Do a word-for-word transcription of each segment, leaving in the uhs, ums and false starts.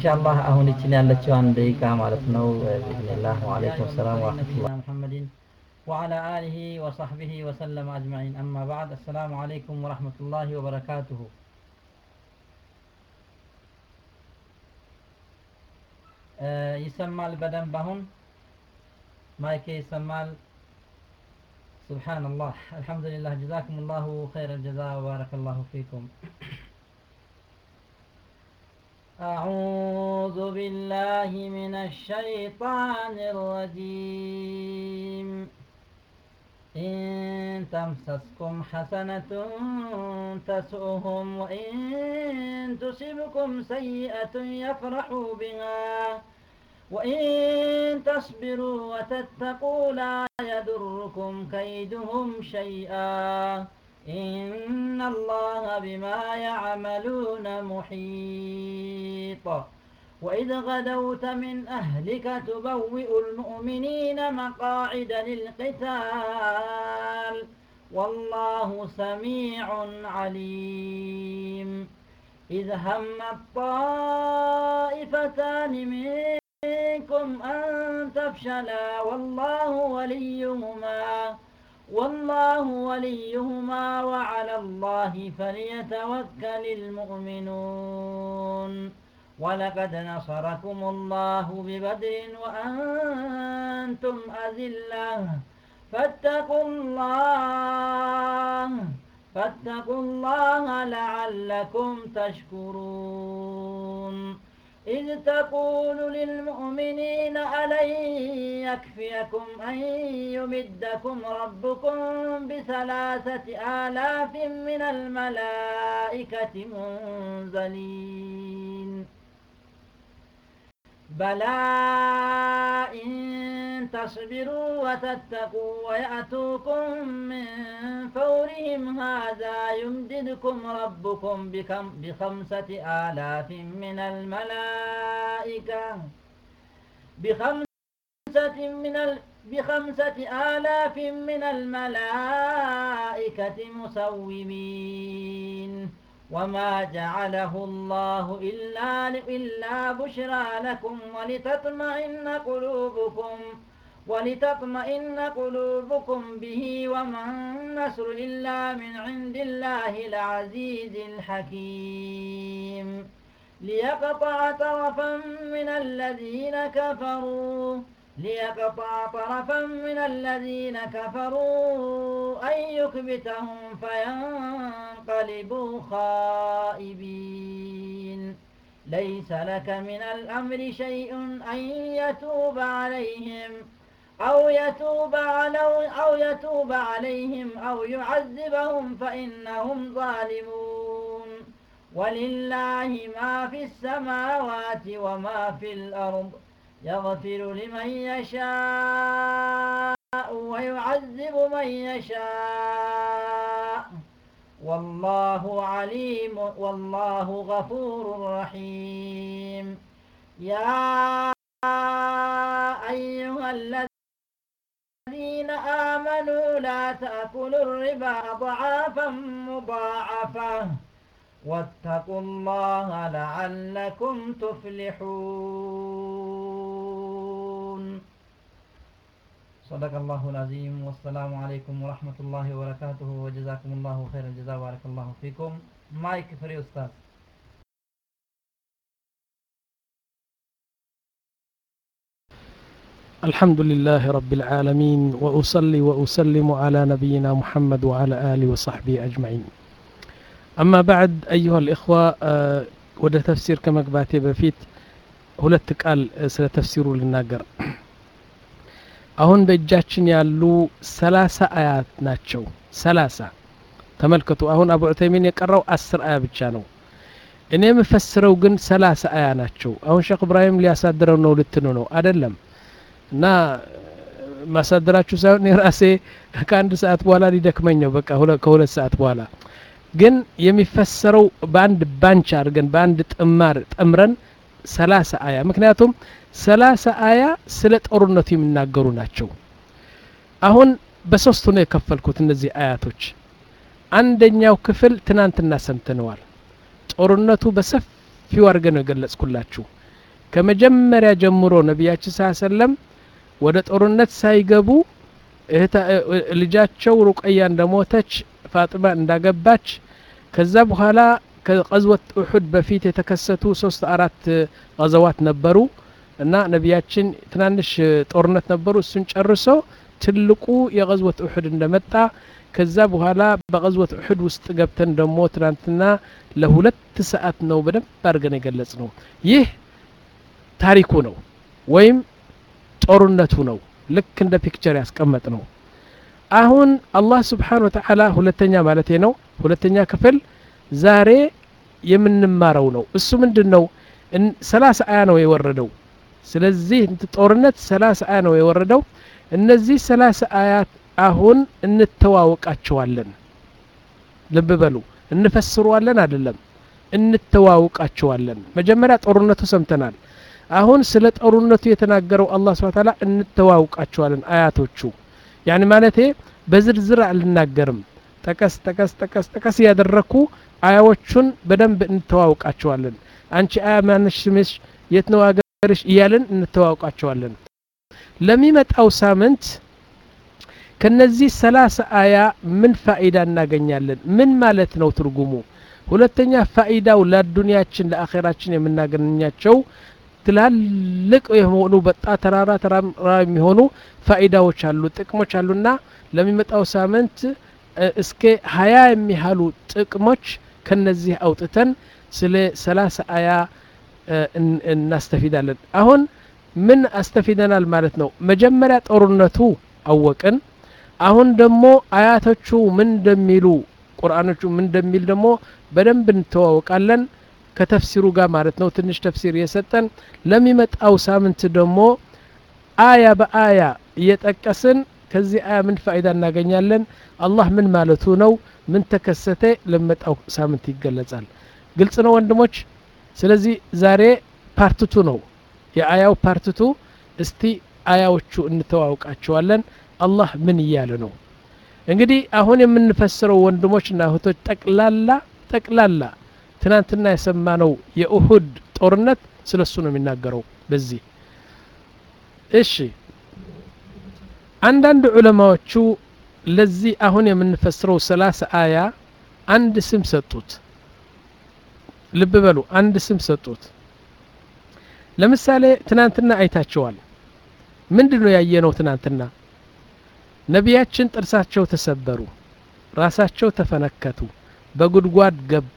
شاء الله أهون يتني على تشوان دقيقة مالتنا بإذن الله. وعليكم السلام ورحمة الله. محمد وعلى آله وصحبه وسلم أجمعين. أما بعد، السلام عليكم ورحمة الله وبركاته. أه يسمى البدن بهن مايك يسمى. سبحان الله، الحمد لله، جزاكم الله خير الجزاء وبارك الله فيكم. أعوذ بالله من الشيطان الرجيم. إن تمسسكم حسنة تسؤهم، وإن تصبكم سيئة يفرحوا بها، وإن تصبروا وتتقوا لا يضركم كيدهم شيئا، إن الله بما يعملون محيط. وإذ غدوت من أهلك تبوئ المؤمنين مقاعد للقتال، والله سميع عليم. إذ هم الطائفتان منكم أن تفشلا والله وليهما والله وليهما وعلى الله فليتوكل المؤمنون. ولقد نصركم الله ببدر وأنتم أذلة، فاتقوا الله فاتقوا الله لعلكم تشكرون. إذ تقول للمؤمنين ألن يكفيكم أن يمدكم ربكم بثلاثة آلاف من الملائكة منزلين؟ بلى إن تصبروا وتتقوا ويأتوكم من فورهم هذا يمددكم ربكم بكم بخمسة آلاف من الملائكة بخمسة من ال بخمسة آلاف من الملائكة مسومين. وما جعله الله إلا إلا بشرى لكم ولتطمئن قلوبكم ولتطمئن قلوبكم به، وما النصر إلا من عند الله العزيز الحكيم. ليقطع طرفا من الذين كفروا ليقطع طرفا من الذين كفروا أن يكبتهم فينقلبوا خائبين. ليس لك من الأمر شيء أن يتوب عليهم أو يتوب أو يتوب عليهم أو يعذبهم فإنهم ظالمون. ولله ما في السماوات وما في الأرض، يغفر لمن يشاء ويعذب من يشاء، والله عليم والله غفور رحيم. يا أيها الذين آمنوا لا تأكلوا الربا أضعافا مضاعفة، واتقوا الله لعلكم تفلحون. صدق الله العظيم. والسلام عليكم ورحمة الله وبركاته، وجزاكم الله خير الجزاء وبارك الله فيكم. مايك فري أستاذ. الحمد لله رب العالمين، وأصلي وأسلم على نبينا محمد وعلى آله وصحبه أجمعين. أما بعد أيها الإخوة، ወደ ተፍሲር ከመግባቴ በፊት ሁለት ቃል ስለ ተፍሲሩ ልናገር። አሁን በእጃችን ያሉ ሰላሳ አያት ናቸው። ሰላሳ ተመልከቱ። አሁን አቡ ዑተይሚን የቀረው አስር አያ ብቻ ነው። እኔ የምፈስረው ግን ሰላሳ አያ ናቸው። አሁን ሼክ ኢብራሂም ሊያሳድረው ነው ልትኑ ነው አይደለም? እና ማሳደራችሁ ሳይሆን የራሴ ከአንድ ሰዓት በኋላ ሊደክመኝ ነው። በቃ ከሁለት ሰዓት በኋላ ግን የሚፈሰረው በአንድ ባንች አድርገን በአንድ ጥማር ጠምረን ሰላሳ አያ፣ ምክንያቱም ሰላሳ አያ ስለ ጦርነቱ የሚናገሩ ናቸው። አሁን በሶስቱ ነው የከፈልኩት እነዚህ አያቶች። አንደኛው ክፍል ትናንትና ሰምተነዋል። ጦርነቱ በሰፊው አድርገን ነው የገለጽኩላችሁ። ከመጀመሪያ ጀምሮ ነቢያችን ሰለላሁ ዐለይሂ ወሰለም ወደ ጦርነት ሳይገቡ ልጃቸው ሩቀያ እንደሞተች ፋጢማ እንዳገባች ከዛ በኋላ ከغزوة أحد በፊት የተከሰቱ ሶስት አራት غزوات ነበሩ እና ነቢያችን ትናንሽ ጦርነት ነበሩ እሱን ጨርሶ ትልቁ የغزوة أحد እንደመጣ ከዛ በኋላ በغزوة أحد ውስጥ ገብተን ደሞ ትናንትና ለሁለት ሰዓት ነው በደንብ አድርገን የገለጽ ነው ይህ ታሪኩ ነው ወይም ጦርነቱ ነው ልክ እንደ ፒክቸር ያስቀመጥ ነው አሁን አላህ Subhanahu Wa Ta'ala ሁለተኛ ማለት ነው ሁለተኛ ክፍል ዛሬ የምንማረው ነው እሱ ምንድነው ሰላሳ አያ ነው የወረደው ስለዚህ ጦርነት ሰላሳ አያ ነው የወረደው እነዚህ ሰላሳ አያት አሁን እንተዋወቃቸዋለን ልብ በሉ እንፈስሩዋለን አይደለም እንተዋወቃቸዋለን መጀመሪያ ጦርነቱ ሰምተናል አሁን ስለ ጦርነቱ የተናገረው አላህ Subhanahu Wa Ta'ala እንተዋወቃቸዋለን አያቶቹ يعني ማለቴ በዝርዝር አልናገርም ተከስ ተከስ ተከስ ተከስ ያደረኩ አያዎቹን በደንብ እንተዋወቃቸዋለን አንቺ አያ ማንሽ ስምሽ የት ነው አገርሽ ይያልን እንተዋወቃቸዋለን ለሚመጣው ሳምንት ከነዚህ ሰላሳ አያ ምን ፋኢዳ እናገኛለን ምን ማለት ነው ትርጉሙ ሁለተኛ ፋኢዳው ለዱንያችን ለአኺራችን የምናገኛቸው ትላልቅ የሆኑ በጣም ተራራ ተራራ የሚሆኑ ፋኢዳዎች አሉ ጥቅሞች አሉና ለሚመጣው ሳምንት እስከ ሀያ የሚያሉ ጥቅሞች ከነዚህ አውጥተን ስለ ሰላሳ አያ እናስተፊዳለን አሁን ምን አስተፊደናል ማለት ነው መጀመሪያ ጦርነቱ አወቅን አሁን ደግሞ አያቶቹ ምን እንደሚሉ ቁርአኖቹ ምን እንደሚል ደግሞ በደንብ እንተዋወቃለን ከተፍሲሩ ጋር ማለት ነው ትንሽ ተፍሲር የሰጠን ለሚመጣው ሳምንት ደግሞ አያ በአያ እየጠቀስን ከዚህ አያ ምን ፋይዳ እናገኛለን አላህ ምን ማለቱ ነው ምን ተከሰተ ለሚመጣው ሳምንት ይገለጻል ግልጽ ነው ወንድሞች ስለዚህ ዛሬ ፓርት ቱ ነው የአያው ፓርት ቱ እስቲ አያዎቹ እንተዋወቃቸዋለን አላህ ምን ይያለ ነው እንግዲህ አሁን የምንፈስረው ወንድሞችና እህቶች ጠቅላላ ጠቅላላ ትናንትና የሰማነው የኡሁድ ጦርነት ስለሱ ነው የሚናገረው በዚህ እሺ አንዳንድ ዑለማዎቹ ለዚህ አሁን የምንፈስረው ሰላሳ አያ አንድ ስም ሰጡት ልብ በሉ አንድ ስም ሰጡት ለምሳሌ ትናንትና አይታቸዋል ምንድነው ያየነው ትናንትና ነቢያችን ጥርሳቸው ተሰበሩ ራሳቸው ተፈነከቱ በጉድጓድ ገቡ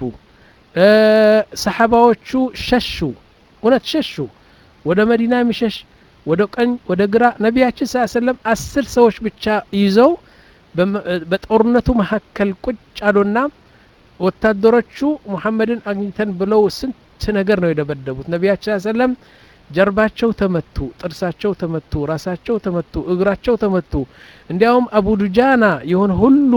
ሰሃባዎቹ ሸሹ ወነት ሸሹ ወደ መዲና የሚሸሽ ወደ ቀኝ ወደ ግራ ነቢያችን ሰለላሁ ዐለይሂ ወሰለም አስር ሰዎች ብቻ ይዘው በጦርነቱ መሐከል ቁጭ አሉና ወታደሮቹ መሐመድን አግኝተን ብለው ስንት ነገር ነው የደበደቡት ነቢያችን ሰለላሁ ዐለይሂ ወሰለም ጀርባቸው ተመቱ ጥርሳቸው ተመቱ ራሳቸው ተመቱ እግራቸው ተመቱ እንዲያውም አቡ ዱጃና የሆነ ሁሉ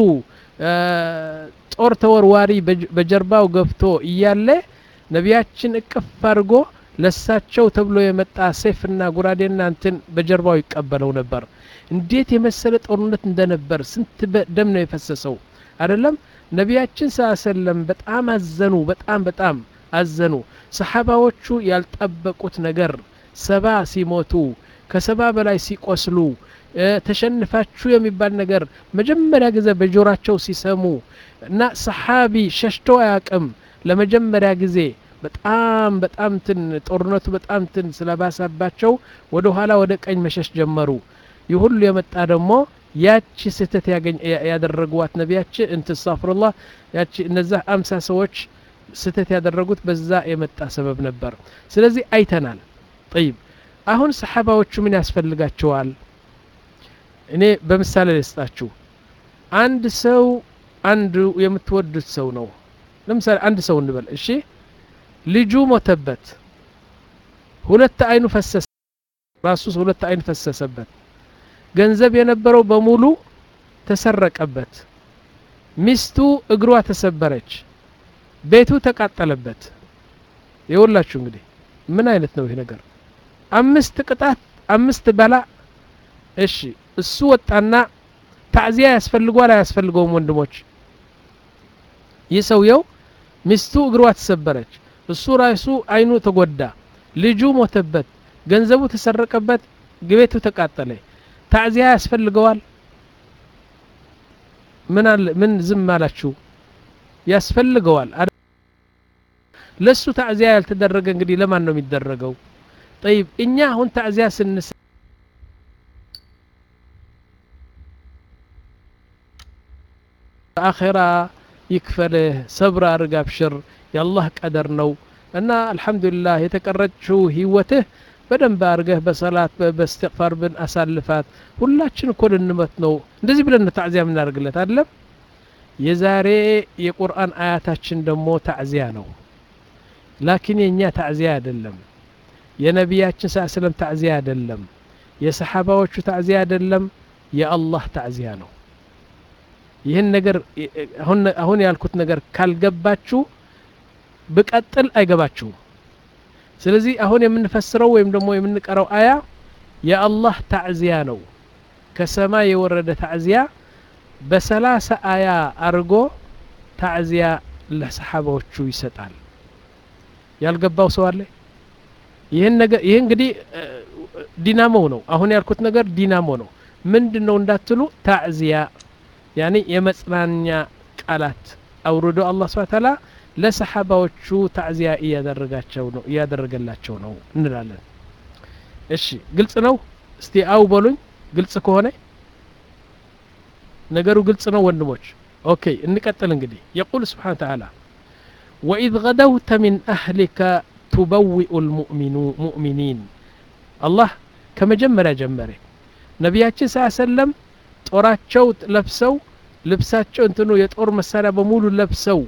ጦር ተወርዋሪ በጀርባው ገብቶ እያለ ነቢያችን እቅፍ አድርጎ ለሳቸው ተብሎ የመጣ ሰይፍና ጉራዴና እንትን በጀርባው ይቀበለው ነበር እንዴት የመሰለ ጦርነት እንደነበር ስንት ደም ነው የፈሰሰው አይደለም ነቢያችን ሰለላሁ ዐለይሂ ወሰለም በጣም አዘኑ በጣም በጣም አዘኑ ሰሃባዎቹ ያልጠበቁት ነገር ሰባ ሲሞቱ ከሰባ በላይ ሲቆስሉ ተሸንፋችሁ የሚባል ነገር መጀመሪያ ጊዜ በጆራቸው ሲሰሙ እና ሰሃቢ ሸሽቶ ያቀም ለመጀመሪያ ጊዜ በጣም በጣም ትን ጦርነቱ በጣም ትን ስለባሰባቸው ወደ ኋላ ወደ ቀኝ መሸሽ ጀመሩ ይሁሉ የመጣ ደግሞ ያቺ ስህተት ያገኝ ያደረጉት ነቢያችን እንተሳፍሩላህ ያቺ እነዛ አምሳ ሰዎች ስህተት ያደረጉት በዛ የመጣ ሰበብ ነበር ስለዚህ አይተናል طيب አሁን ሰሃባዎቹ ምን ያስፈልጋቸዋል እኔ በምሳሌ ልስጣችሁ አንድ ሰው አንድ የምትወዱት ሰው ነው ለምሳሌ አንድ ሰው እንበል እሺ ልጁ ሞተበት ሁለት አይኑ ፈሰሰ ራሱ ሁለት አይን ፈሰሰበት ገንዘብ የነበረው በሙሉ ተሰረቀበት ሚስቱ እግሯ ተሰበረች ቤቱ ተቃጠለበት ይወላችሁ እንግዲህ ምን አይነት ነው ይሄ ነገር አምስት ቅጣት አምስት በላ እሺ እሱ ወጣና ታዕዚያ ያስፈልጓል አያስፈልገውም ወንድሞች ይሰውየው ሚስቱ እግሯ ተሰበረች እሱ ራሱ አይኑ ተጎዳ ልጁ ሞተበት ገንዘቡ ተሰረቀበት ግቤቱ ተቃጠለ ታዕዚያ ያስፈልገዋል ምን አለ ምን ዝም አላችሁ ያስፈልገዋል ለሱ ታዕዚያ ያልተደረገ እንግዲህ ለማን ነው የሚደረገው طيب እኛ አሁን ታዕዚያ ስንስ አኺራ ይክፈልህ ሰብር አርግ አብሽር የአላህ ቀደር ነው እና አልহামዱሊላህ የተቀረችው ህይወትህ በደንብ አርገህ በሰላት በእስትግፋር ብን አሳልፋት ሁላችን እኮ ልንመት ነው እንደዚህ ብለን ታዕዚያ ምናርግለት አይደለም የዛሬ የቁርአን አያታችን ደግሞ ታዕዚያ ነው ላኪን የኛ ታዕዚያ አይደለም የነቢያችን ሰለላሁ ዐለይሂ ወሰለም ታዕዚያ አይደለም የሰሃባዎቹ ታዕዚያ አይደለም የአላህ ታዕዚያ ነው ይህን ነገር አሁን አሁን ያልኩት ነገር ካልገባችሁ በቀጥል አይገባችሁ ስለዚህ አሁን የምንፈስረው ወይም ደግሞ የምንቀራው አያ የአላህ ታዕዚያ ነው ከሰማይ የወረደ ታዕዚያ በሰላሳ አያ አርጎ ታዕዚያ ለሰሃባዎቹ ይሰጣል ያልገባው ሰው አለ ይሄን ነገር ይሄ እንግዲህ ዲናሞ ነው አሁን ያልኩት ነገር ዲናሞ ነው ምንድነው እንዳትሉ ታዕዚያ ያኒ የመጽናኛ ቃላት አውርዶ አላህ Subhanahu Ta'ala ለሰሃባዎቹ ታዕዚያ ያደረጋቸው ነው ያደረገላቸው ነው እንላለን እሺ ግልጽ ነው እስቲ አው በሉኝ ግልጽ ከሆነ ነገሩ ግልጽ ነው ወንድሞች ኦኬ እንቀጥል እንግዲህ يقول سبحانه وتعالى وإذ غدوت من أهلك تبوئ المؤمنين الله كما جمر جمره نبياتي صلى الله عليه وسلم ጦራቸው ለብሰው ልብሳቸው እንትኑ የጦር መሳሪያ በሙሉ ለብሰው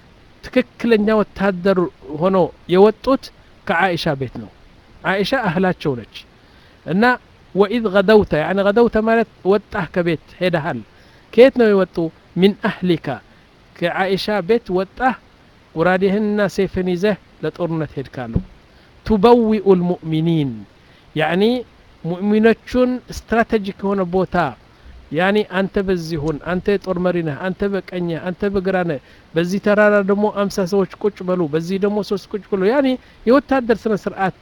ትክክለኛ ወታደር ሆኖ የወጡት ከአኢሻ ቤት ነው አኢሻ አህላቸው ነች እና وإذ غدوت يعني غدوت ማለት ወጣህ ከቤት ሄደሃል ከየት ነው የወጡ من أهلك ከአኢሻ ቤት ወጣህ ቁራዲህና ሰይፍን ይዘህ ለጦርነት ሄድካሉ تبوئ المؤمنين يعني ሙእሚኖቹን ስትራቴጂክ ሆነ ቦታ يعني أنت بزيهون أنت طور مرينه أنت بقنيه أنت بقرانه بزي ترارا دمو أمسا سوچ ቁጭ በሉ بزي دمو ሶስት ቁጭ بلو يعني የወታደር ስነ ስርዓት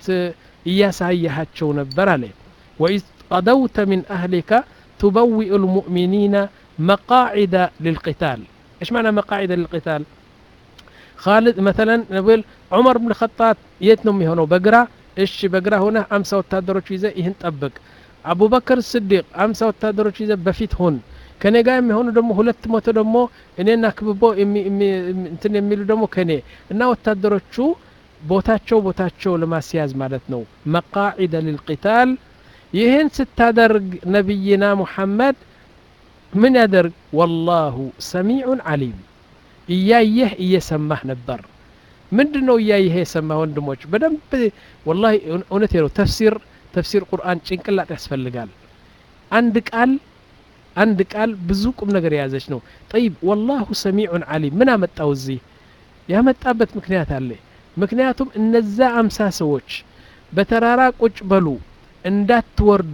እያሳያቸው ነበር አለ وإذ غدوت من أهلك تبوئ المؤمنين مقاعد للقتال إيش معنى مقاعد للقتال خالد مثلا نقول عمر بن الخطاب يتنم هنا بقرا إيش بقرا هنا أمسا ወታደሮች ይዘ ይህን ጠብቅ አቡ በከር ስዲቅ አምሳ ወታደሮች ይዘ በፊት ሆን ከኔ ጋር የሚሆኑ ደግሞ ሁለት መቶ ደግሞ እኔና ክብቦ እንትን የሚሉ ደግሞ ከኔ እና ወታደሮቹ ቦታቸው ቦታቸው ለማስያዝ ማለት ነው መቃዒደ للقتال ይህን ስታደርግ ነብይና ሙሐመድ ምን ያደርግ والله سميع عليم እያየህ እየሰማህ ነበር ምንድነው እያየህ የሰማህ ወንድሞች በደንብ والله እውነት ነው ተፍሲር تفسير قرآن ጭንቅላት ያስፈልጋል አንድ ቃል አንድ ቃል ብዙ ቁም ነገር ያዘች ነው طيب والله سميع عليم ምን አመጣው እዚህ ያመጣበት ምክንያት አለ ምክንያቱም እነዛ አምሳ ሰዎች በተራራ ቁጭ በሉ እንዳትወርዱ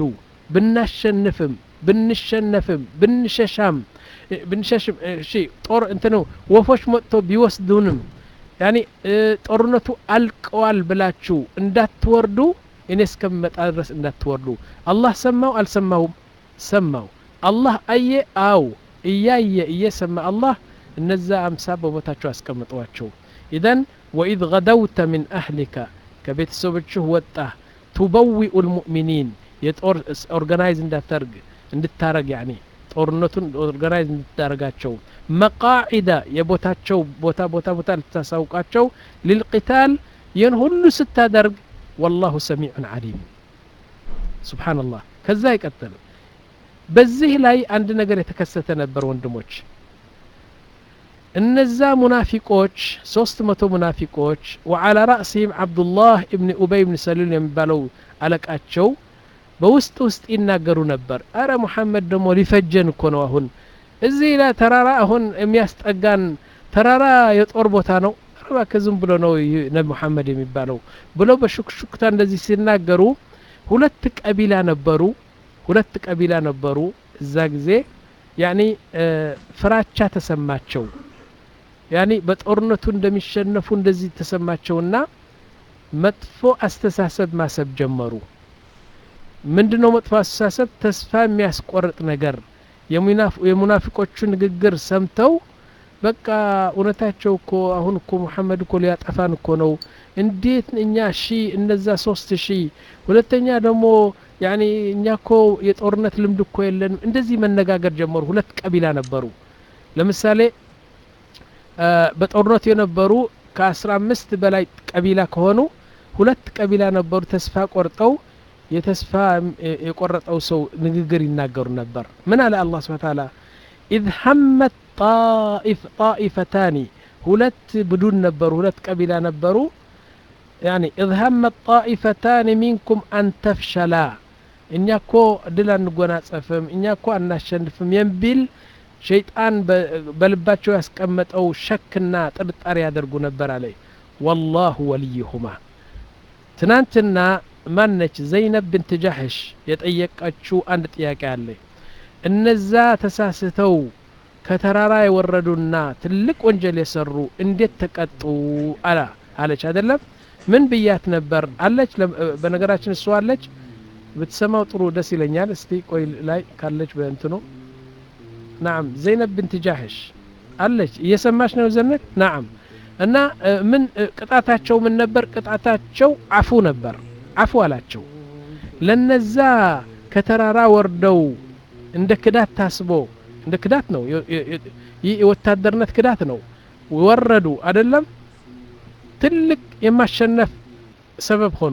ብናሸንፍም ብንሸነፍም ብንሸሻም ብንሸሽም እሺ ጦር እንትኑ ወፎች መጥቶ ቢወስዱንም يعني ጦርነቱ አልቀዋል ብላችሁ እንዳትወርዱ እኔ እስከመጣ ድረስ እንዳትወርዱ አላህ ሰማው አልሰማውም ሰማው አላህ አየ አው እያየ እየሰማ አላህ እነዛ አምሳ በቦታቸው አስቀምጧቸው ኢዘን وإذ غدوت من أهلك ከቤተሰቦችህ ወጣህ تبوئ المؤمنين የጦር ኦርጋናይዝ እንዳታርግ እንድታረግ يعني ጦርነቱን ኦርጋናይዝ እንድታረጋቸው መቃዒዳ የቦታቸው ቦታ ቦታ ቦታ ልታሳውቃቸው للقتال ይህን ሁሉ ስታደርግ والله سميع عليم سبحان الله كذا يقتل በዚህ ላይ አንድ ነገር የተከሰተ ነበር ወንድሞች እነዛ ሙናፊቆች ሶስት መቶ ሙናፊቆች وعلى رأسهم عبد الله ابن أبي بن سلول የሚባለው አለቃቸው በውስጥ ውስጥ ይናገሩ ነበር አረ መሐመድ ደሞ ሊፈጀን እኮ ነው አሁን እዚህ ላይ ተራራ አሁን የሚያስጠጋን ተራራ የጦር ቦታ ነው አረባ ከዝም ብሎ ነው ነብይ መሐመድ የሚባለው ብሎ በሽክሽክታ እንደዚህ ሲናገሩ ሁለት ቀቢላ ነበሩ ሁለት ቀቢላ ነበሩ እዛ ጊዜ ያኒ ፍራቻ ተሰማቸው ያኒ በጦርነቱ እንደሚሸነፉ እንደዚህ ተሰማቸውና መጥፎ አስተሳሰብ ማሰብ ጀመሩ። ምንድነው መጥፎ አስተሳሰብ? ተስፋ የሚያስቆርጥ ነገር የሙናፊቆቹ ንግግር ሰምተው በቃ እውነታቸው እኮ አሁን እኮ መሐመድ እኮ ሊያጠፋን እኮ ነው፣ እንዴት እኛ ሺ እነዛ ሶስት ሺ ሁለተኛ ደግሞ ያኒ እኛ እኮ የጦርነት ልምድ እኮ የለንም። እንደዚህ መነጋገር ጀመሩ። ሁለት ቀቢላ ነበሩ። ለምሳሌ በጦርነት የነበሩ ከአስራ አምስት በላይ ቀቢላ ከሆኑ ሁለት ቀቢላ ነበሩ ተስፋ ቆርጠው የተስፋ የቆረጠው ሰው ንግግር ይናገሩ ነበር። ምን አለ አላህ Subhanahu Wa Ta'ala إذ همت طائف طائفتان ሁለት ቡድን ነበሩ ሁለት ቀቢላ ነበሩ يعني إذ همت طائفتان منكم أن تفشلا እኛ እኮ ድል አንጎናጸፍም እኛ እኮ አናሸንፍም የሚል ሸይጣን በልባቸው ያስቀመጠው ሸክና ጥርጣሬ ያደርጉ ነበር አለ والله وليهما ትናንትና ማነች ዘይነብ ቢንት ጃህሽ የጠየቀችው አንድ ጥያቄ አለ እነዛ ተሳስተው ከተራራ የወረዱና ትልቅ ወንጀል የሰሩ እንዴት ተቀጡ አላ አለች አይደለም ምን ብያት ነበር አለች በነገራችን እሷ አለች بتسمعوا ጥሩ ደስ ይለኛል እስቲ ቆይ ላይ ካለች በእንትኑ نعم زينب بنت جاحش አለች እየሰማሽ ነው ዘነት نعم እና ምን ቅጣታቸው ምን ነበር ቅጣታቸው አፉ ነበር አፉ አላቸው ለነዛ ከተራራ ወርደው እንደ ክዳት ታስቦ እንደ ክዳት ነው የወታደርነት ክዳት ነው ወረዱ አይደለም ትልቅ የማሸነፍ ሰበብ ሆኖ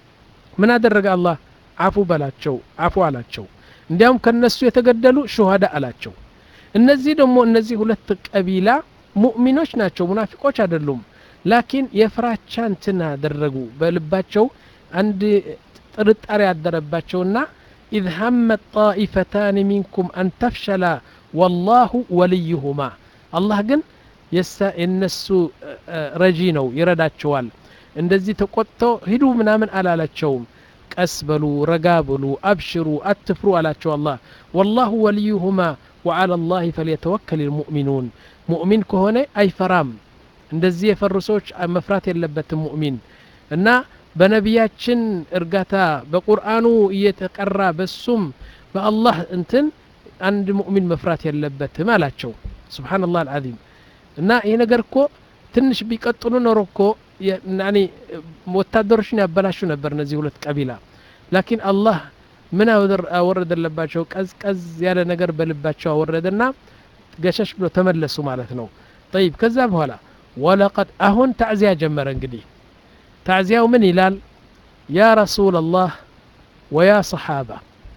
ምን አደረገ አላህ አፉ በላቸው አፉ አላቸው እንዲያውም ከነሱ የተገደሉ ሹሃዳ አላቸው እነዚህ ደግሞ እነዚህ ሁለት ቀቢላ ሙእሚኖች ናቸው ሙናፊቆች አይደሉም ላኪን የፍራቻን ትና አደረጉ በልባቸው አንድ ጥርጣሬ ያደረባቸውና إذ همت طائفتان منكم أن تفشلا والله وليهما الله ግን የነሱ ረጂ ነው ይረዳቸዋል እንደዚህ ተቆጥተው ሂዱ ምናምን አላላቸውም ቀስበሉ ረጋብሉ አብሽሩ አትፍሩ አላቸው አላህ والله وليهما وعلى الله فليتوكل المؤمنون ሙእሚን ከሆነ አይፈራም እንደዚህ የፈርሶች መፍራት የለበትም ሙእሚን እና በነቢያችን እርጋታ በቁርአኑ እየተቀራ በሱም በአላህ እንትን አንድ ሙእሚን መፍራት የለበትም አላቸው ሱብሃንአላህ አልዓዚም እና ይሄ ነገር እኮ ትንሽ ቢቀጥሉ ኖሮ እኮ ያኒ ወታደሮችን ያበላሹ ነበር እነዚህ ሁለት ቀቢላ ላኪን አላህ ምን አወረደላቸው ቀዝቀዝ ያለ ነገር በልባቸው አወረደና ገሸሽ ብሎ ተመለሱ ማለት ነው طيب ከዛ በኋላ ወለቀድ አሁን ታዕዚያ ጀመረ እንግዲህ ታዕዚያው ምን ይላል ያ ረሱላህ ወያ ሰሃባ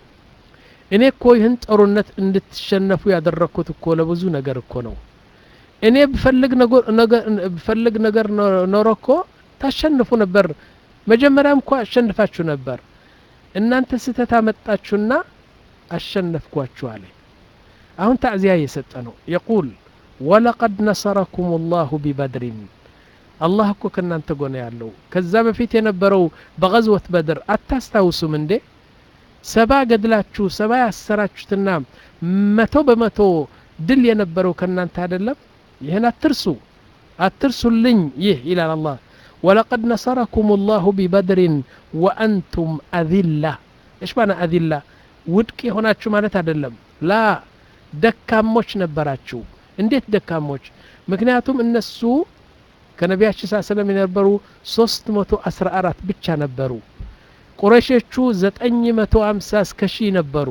እኔ እኮ ይህን ጦርነት እንድትሸነፉ ያደረኩት እኮ ለብዙ ነገር እኮ ነው እኔ በፈልግ ነገር በፈልግ ነገር ኖሮኮ ታሸንፉ ነበር መጀመሪያም እኮ አሸንፋችሁ ነበር እናንተ ስተታ መጣችሁና አሸነፍኳችሁ አለ አሁን ታዕዚያ እየሰጠ ነው يقول ولقد نصركم الله ببدر الله እኮ ከናንተ ጎን ያለው ከዛ በፊት የነበረው በغزوة بدر አታስታውሱም እንዴ ሰባ ገድላችሁ ሰባ ያሰራችሁትና መቶ በመቶ ድል የነበረው ከናንተ አይደለም ይሄን አትርሱ አትርሱልኝ ይህ ይላል አላህ ولقد نصركم الله ببدر وأنتم أذلة إيش معنى أذلة ውድቅ ሆናችሁ ማለት አይደለም ላ ደካሞች ነበራችሁ እንዴት ደካሞች ምክንያቱም እነሱ ከነቢያችን ሰለላሁ ዐለይሂ ወሰለም የነበሩ ሶስት መቶ አስራ አራት ብቻ ነበሩ ቁረይሾቹ ዘጠኝ መቶ ሃምሳ እስከ ሺህ ነበሩ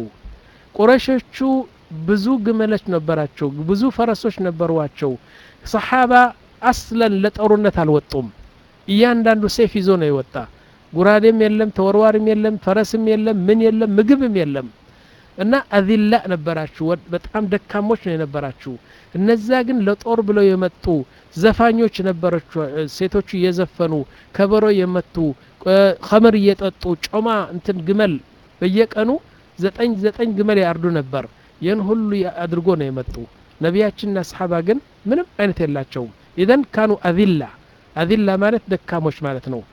ቁረይሾቹ ብዙ ግመሎች ነበራቸው ብዙ ፈረሶች ነበርዋቸው ሰሃባ አስለን ለጦርነት አልወጡም እያንዳንዱ ሰይፍ ይዞ ነው የወጣ ጉራዴም የለም ተወርዋሪም የለም ፈረስም የለም ምን የለም ምግብም የለም እና አዚላ ነበራችሁ በጣም ደካሞች ነው የነበራችሁ እነዛ ግን ለጦር ብለው የመጡ ዘፋኞች ነበራችሁ ሴቶቹ እየዘፈኑ ከበሮ የመቱ ኸመር እየጠጡ ጮማ እንትን ግመል በየቀኑ ዘጠኝ ዘጠኝ ግመል ያርዱ ነበር ያን ሁሉ አድርጎ ነው የመጡ ነቢያችንና ሰሃባ ግን ምንም አይነት የላቸው ኢዘን ካኑ አዚላ አዚላ ማለት ደካሞች ማለት ነው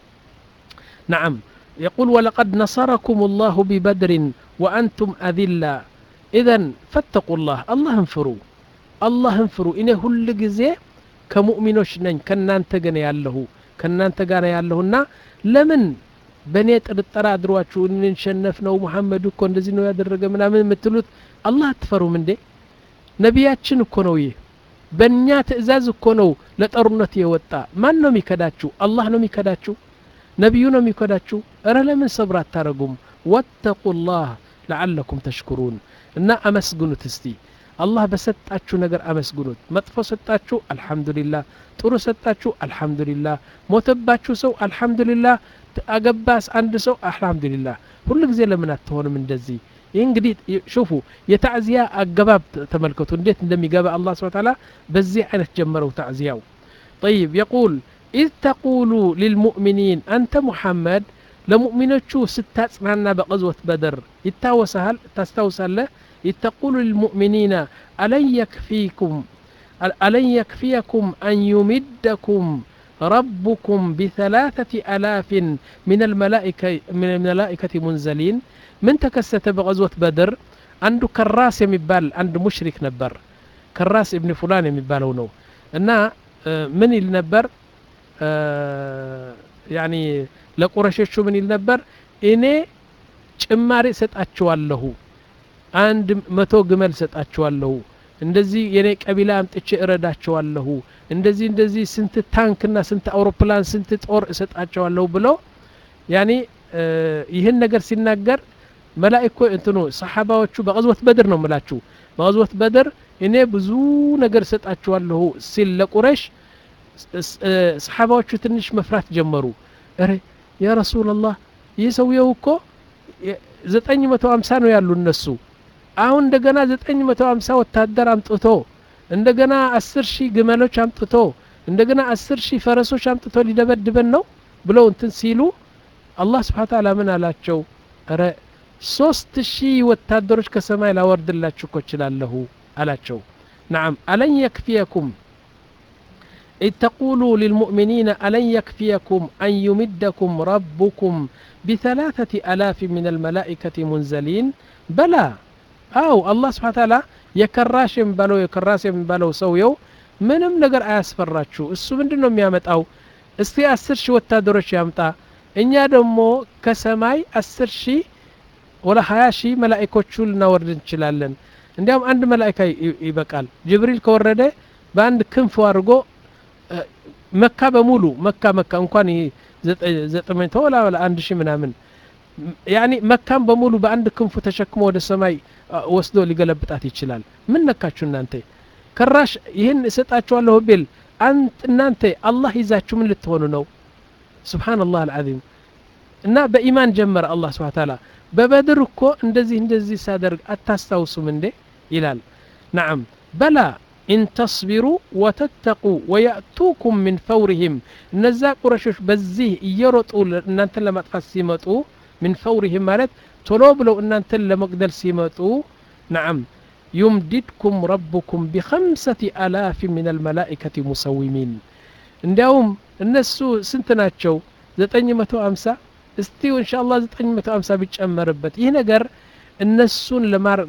نعم يقول ولقد نصركم الله ببدر وأنتم أذلة إذن فاتقوا الله الله انفروا الله انفروا إنه كل جزء كمؤمنوش نين كنان تجني الله ከናንተ ጋር ያለሁና ለምን በኔ ጥርጥር አድሯችሁ እንሸነፍ ነው መሐመድ እኮ እንደዚህ ነው ያደረገ ምናምን የምትሉት አላህ አትፈሩም እንዴ? ነቢያችን እኮ ነው ይሄ በእኛ ትእዛዝ እኮ ነው ለጦርነት የወጣ። ማን ነው የሚከዳችሁ? አላህ ነው የሚከዳችሁ? ነቢዩ ነው የሚከዳችሁ? እረ ለምን ሰብር አታረጉም? ወተቁላህ ለዓለኩም ተሽኩሩን። እና አመስግኑት እስቲ አላህ በሰጣችሁ ነገር አመስግኑት። መጥፎ ሰጣችሁ አልহামዱሊላህ፣ ጥሩ ሰጣችሁ አልহামዱሊላህ፣ ሞተባችሁ ሰው አልহামዱሊላህ፣ አገባስ አንድ ሰው አልহামዱሊላህ። ሁሉ ጊዜ ለምን አትሆንም እንደዚህ? ይህ እንግዲህ ሹፉ የታዕዚያ አገባብ ተመልከቱ እንዴት እንደሚገባ አላህ ሱብሓነሁ ወተዓላ በዚህ አይነት ጀመረው ታዕዚያው። طيب يقول إذ تقول للمؤمنين أنت محمد ለሙእሚኖቹ ስታጽናና በቀዝወት በድር ይታወሳል ታስታውሳለህ? إذ تقول للمؤمنين ألن يكفيكم ألن يكفيكم أن يمدكم ربكم بثلاثة آلاف من الملائكة من الملائكة منزلين. من تكسته بغزوة بدر عنده كراس يمبال عنده مشرك نبر كراس ابن فلان يمبالو نو እና ምን ይል ነበር ያኒ ለቁረሾቹ ምን ይል ነበር? እኔ ጭማሪ ሰጣቸዋለሁ አንድ መቶ ግመል ሰጣቸዋለሁ እንደዚህ የኔ ቀቢላ አምጥቼ እረዳቸዋለሁ እንደዚህ እንደዚህ ስንት ታንክና ስንት አውሮፕላን ስንት ጦር እሰጣቸዋለሁ ብሎ ያኒ ይህን ነገር ሲናገር መላእክቶ እንትኑ ሰሃባዎቹ በغزوة بدر ነው መላችሁ በغزوة بدر እኔ ብዙ ነገር ሰጣቸዋለሁ ሲል ለቁረሽ ሰሃባዎቹ ትንሽ መፍራት ጀመሩ። አረ ያ ረሱላህ ይሰውየው እኮ ዘጠኝ መቶ ሃምሳ ነው ያሉ እነሱ አሁን እንደገና ዘጠኝ መቶ ሃምሳ ወታደር አምጥቶ እንደገና አስር ሺህ ግመሎች አምጥቶ እንደገና አስር ሺህ ፈረሶች አምጥቶ ሊደበድበን ነው ብለው እንትን ሲሉ አላህ Subhanahu Wa Ta'ala ምን አላቸው? አረ ሶስት ሺህ ወታደሮች ከሰማይ ላወርድላችሁ እኮ እችላለሁ አላቸው። نعم ألن يكفيكم إذ تقولوا للمؤمنين ألن يكفيكم أن يمدكم ربكم بثلاثة آلاف من الملائكة منزلين. بلى أو الله سبحانه وتعالى يكراش ينبالو يكراش ينبالو سويو ምንም ነገር አያስፈራችሁ እሱ ምንድነው የሚያመጣው? እስቲ አስር ሺህ ወታደሮች ያምጣ እኛ ደግሞ ከሰማይ አስር ሺህ ወላ ሃያ ሺህ መላእክቶቹን ልናወርድ እንችላለን። እንዲያውም አንድ መላእክት ይበቃል። ጅብሪል ከወረደ በአንድ ክንፍ አድርጎ መካ በሙሉ መካ መካ እንኳን ዘጠኝ መቶ ወላ አንድ ሺህ ምናምን ያኒ መካም በሙሉ በአንድ ክንፉ ተሸክሞ ወደ ሰማይ ወስዶ ሊገለብጣት ይችላል። ምን ነካችሁ እናንተ? ከራሽ ይህን እሰጣችኋለሁ ቢል አንተ እናንተ አላህ ይዛችሁ ምን ልትሆኑ ነው? ሱብሃንአላህ አልዓዚም። እና በኢማን ጀመረ አላህ Subhanahu Wa Ta'ala በበድር እኮ እንደዚህ እንደዚህ ሳደርግ አታስታውሱም እንዴ ይላል። نعم بلى إن تصبروا وتتقوا ويأتوكم من فورهم እነዛ ቁረሾች በዚህ እየሮጡ እናንተን ለማጥፋት ሲመጡ من فورهم ማለት ቶሎ ብለው እናንተን ለመግደል ሲመጡ نعم يمددكم ربكم بخمسة آلاف من الملائكة مسومين. እንዲያውም እነሱ ስንት ናቸው? ዘጠኝ መቶ ሃምሳ እስቲ ኢንሻአላህ ዘጠኝ መቶ ሃምሳ ቢጨመርበት ይህ ነገር እነሱን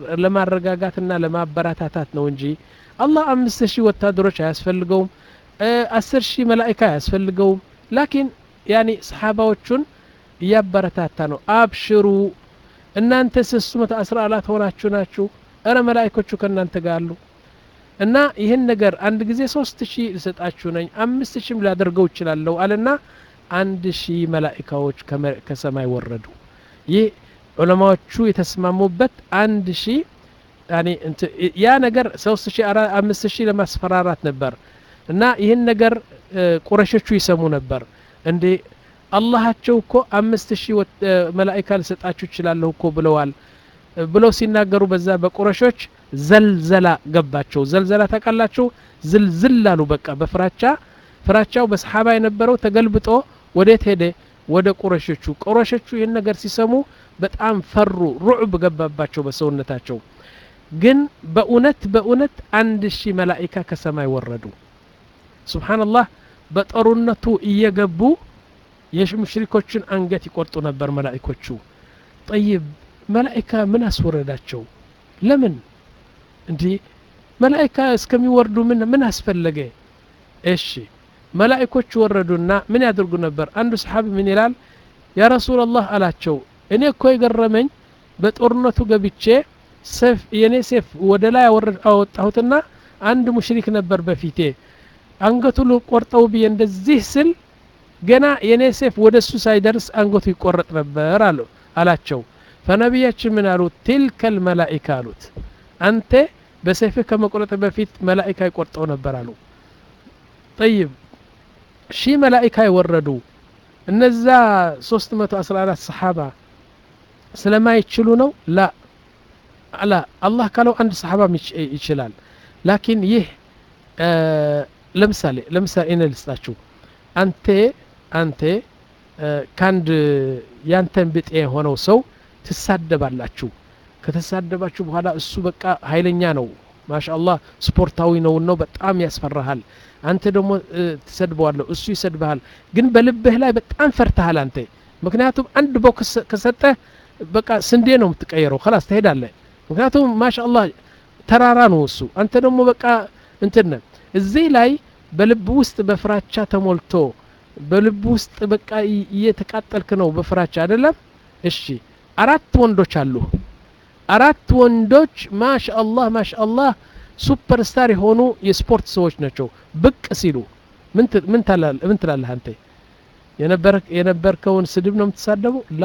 ለማረጋጋትና ለማበረታታት ነው እንጂ አላህ አምስት ሺህ ወታደሮች አያስፈልገውም አስር ሺህ መላእክት አያስፈልገውም። ላኪን ያኒ ሰሃባዎቹን ያበረታታ ነው። አብሽሩ እናንተ ሶስት መቶ አስራ አራት ሆናችሁ ናችሁ አረ መላእክቶቹ ከናንተ ጋር አሉ እና ይሄን ነገር አንድ ጊዜ ሶስት ሺህ ልሰጣችሁ ነኝ አምስት ሺህም ላደርገው ይችላልው አለና አንድ ሺህ መላእክቶች ከሰማይ ወረዱ። ይህ ዑለማዎቹ የተስማሙበት አንድ ሺህ ያኒ ያ ነገር ሶስት ሺህ አምስት ሺህ ለማስፈራራት ነበር እና ይሄን ነገር ቁረሾቹ ይሰሙ ነበር። እንዴ አላህቸው እኮ አምስት ሺህ መላእክት ልሰጣችሁ ይችላልው እኮ ብለዋል ብለው ሲናገሩ በዛ በቁረሾች ዘልዘላ ገባቸው። ዘልዘላ ተቀላቸው ዝልዝል አሉ። በቃ በፍራቻ ፍራቻው በሰሃባ የነበረው ተገልብጦ ወዴት ሄደ? ወደ ቁረሾቹ። ቁረሾቹ ይህን ነገር ሲሰሙ በጣም ፈሩ፣ ሩዕብ ገባባቸው በሰውነታቸው። ግን በእውነት በእውነት አንድ ሺህ መላእክት ከሰማይ ወረዱ። ሱብሃንአላህ በጦርነቱ እየገቡ የሙሽሪኮችን አንገት ይቆርጡ ነበር መላእክቶቹ። طيب መላእክት ምን አስወረዳቸው? ለምን እንዴ መላእክት እስከሚወርዱ ምን ምን አስፈለገ? እሺ መላእክቶች ወረዱና ምን ያደርጉ ነበር? አንዱ ሰሃቢ ምን ይላል? ያ ረሱላህ አላቸው እኔ እኮ የገረመኝ በጦርነቱ ገብቼ ሰፍ የኔ ሰፍ ወደ ላይ አወጣሁትና አንድ ሙሽሪክ ነበር በፊቴ አንገቱ ልቆርጠው ብዬ እንደዚህ ስል ገና የኔ ሰፍ ወደሱ ሳይደርስ አንገቱ ይቆረጥ ነበር አሉ አላቸው። ፈነቢያችን ምን አሉት? ትልከል መላኢካ አሉት አንተ በሰፍ ከመቆረጥ በፊት መላኢካ ይቆርጠው ነበር አሉ። طيب ሺ መላኢካ ይወረዱ እነዛ ሶስት መቶ አስራ አራት ሰሃባ ስለማይችሉ ነው? ላ ላ አላህ ካለው አንድ ሰሃባ ይችላል። ላኪን ይህ ለምሳሌ ለምሳሌ እኔ ልስጣችሁ አንተ አንተ ካንድ ያንተን ብጤ የሆነው ሰው ትሳደባላችሁ ከተሳደባችሁ በኋላ እሱ በቃ ኃይለኛ ነው ማሻአላህ ስፖርታዊ ነው ነው በጣም ያስፈራሃል አንተ ደግሞ ትሰድበዋለህ እሱ ይሰድብሃል ግን በልብህ ላይ በጣም ፈርተሃል አንተ ምክንያቱም አንድ ቦክስ ከሰጠ በቃ ስንዴ ነው የምትቀየረው خلاص ትሄዳለህ ምክንያቱም ማሻአላህ ተራራ ነው እሱ አንተ ደግሞ በቃ እንትን እዚህ ላይ በልብ ውስጥ በፍራቻ ተሞልቶ በልብ ውስጥ በቃ እየተቃጠልክ ነው በፍራቻ አይደለም እሺ አራት ወንዶች አሉ አራት ወንዶች ማሻአላህ ማሻአላህ ሱፐር ስታር የሆኑ የስፖርት ሰዎች ናቸው ብቅ ሲሉ ምን ምን ታላል ምን ትላለህ አንተ የነበርክ የነበርከውን ስድብ ነው የምትሳደበው ላ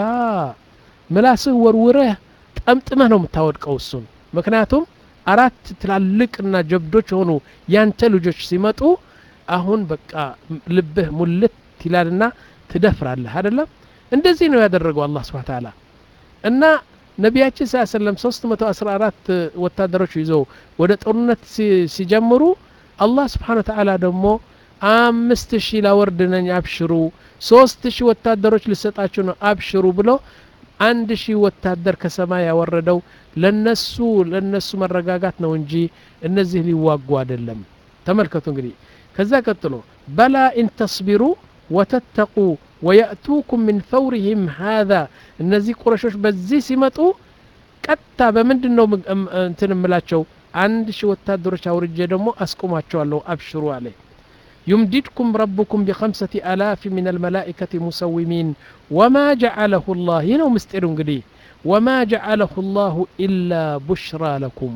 ምላስህ ወርውረህ ጠምጥመህ ነው የምታወድቀው እሱን ምክንያቱም አራት ትላልቅና ጀብዶች ሆኑ ያንተ ልጆች ሲመጡ አሁን በቃ ልብህ ሙልት ይላልና ትደፍራለህ አይደለም እንደዚህ ነው ያደረገው አላህ Subhanahu Ta'ala እና ነቢያችን ሰለላሁ ዐለይሂ ወሰለም ሶስት መቶ አስራ አራት ወታደሮች ይዘው ወደ ጦርነት ሲጀምሩ አላህ Subhanahu Ta'ala ደግሞ አምስት ሺህ ላወርድ ነኝ አብሽሩ ሶስት ሺህ ወታደሮች ልሰጣችሁ ነው አብሽሩ ብሎ አንድ ሺህ ወታደር ከሰማይ ያወረደው ለነሱ ለነሱ መረጋጋት ነው እንጂ እነዚህ ሊዋጉ አይደለም ተመልከቱ እንግዲህ ከዛ ቀጥሎ በላ ኢን ተስቢሩ ወተተቁ ويأتوكم من فورهم هذا እነዚህ ቁረሾች በዚህ ሲመጡ ቀጣ በመንድነው እንትን ምላቸው አንድ ሺህ ወታደሮች አውርጄ ደግሞ አስቆማቸዋለሁ አብሽሩ አለ يمددكم ربكم بخمسة آلاف من الملائكة مسومين وما جعله الله هنا مستئر እንግዲህ وما جعله الله إلا بشرى لكم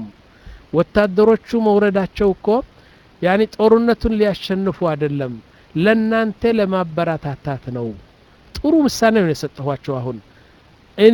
ወታደሮቹ መውረዳቸው እኮ ያኒ ጦርነቱን ሊያሸንፉ አይደለም ለናንተ ለማበረታታት ነው ጥሩ ምሳሌ ነው የሰጠኋቸው አሁን እኔ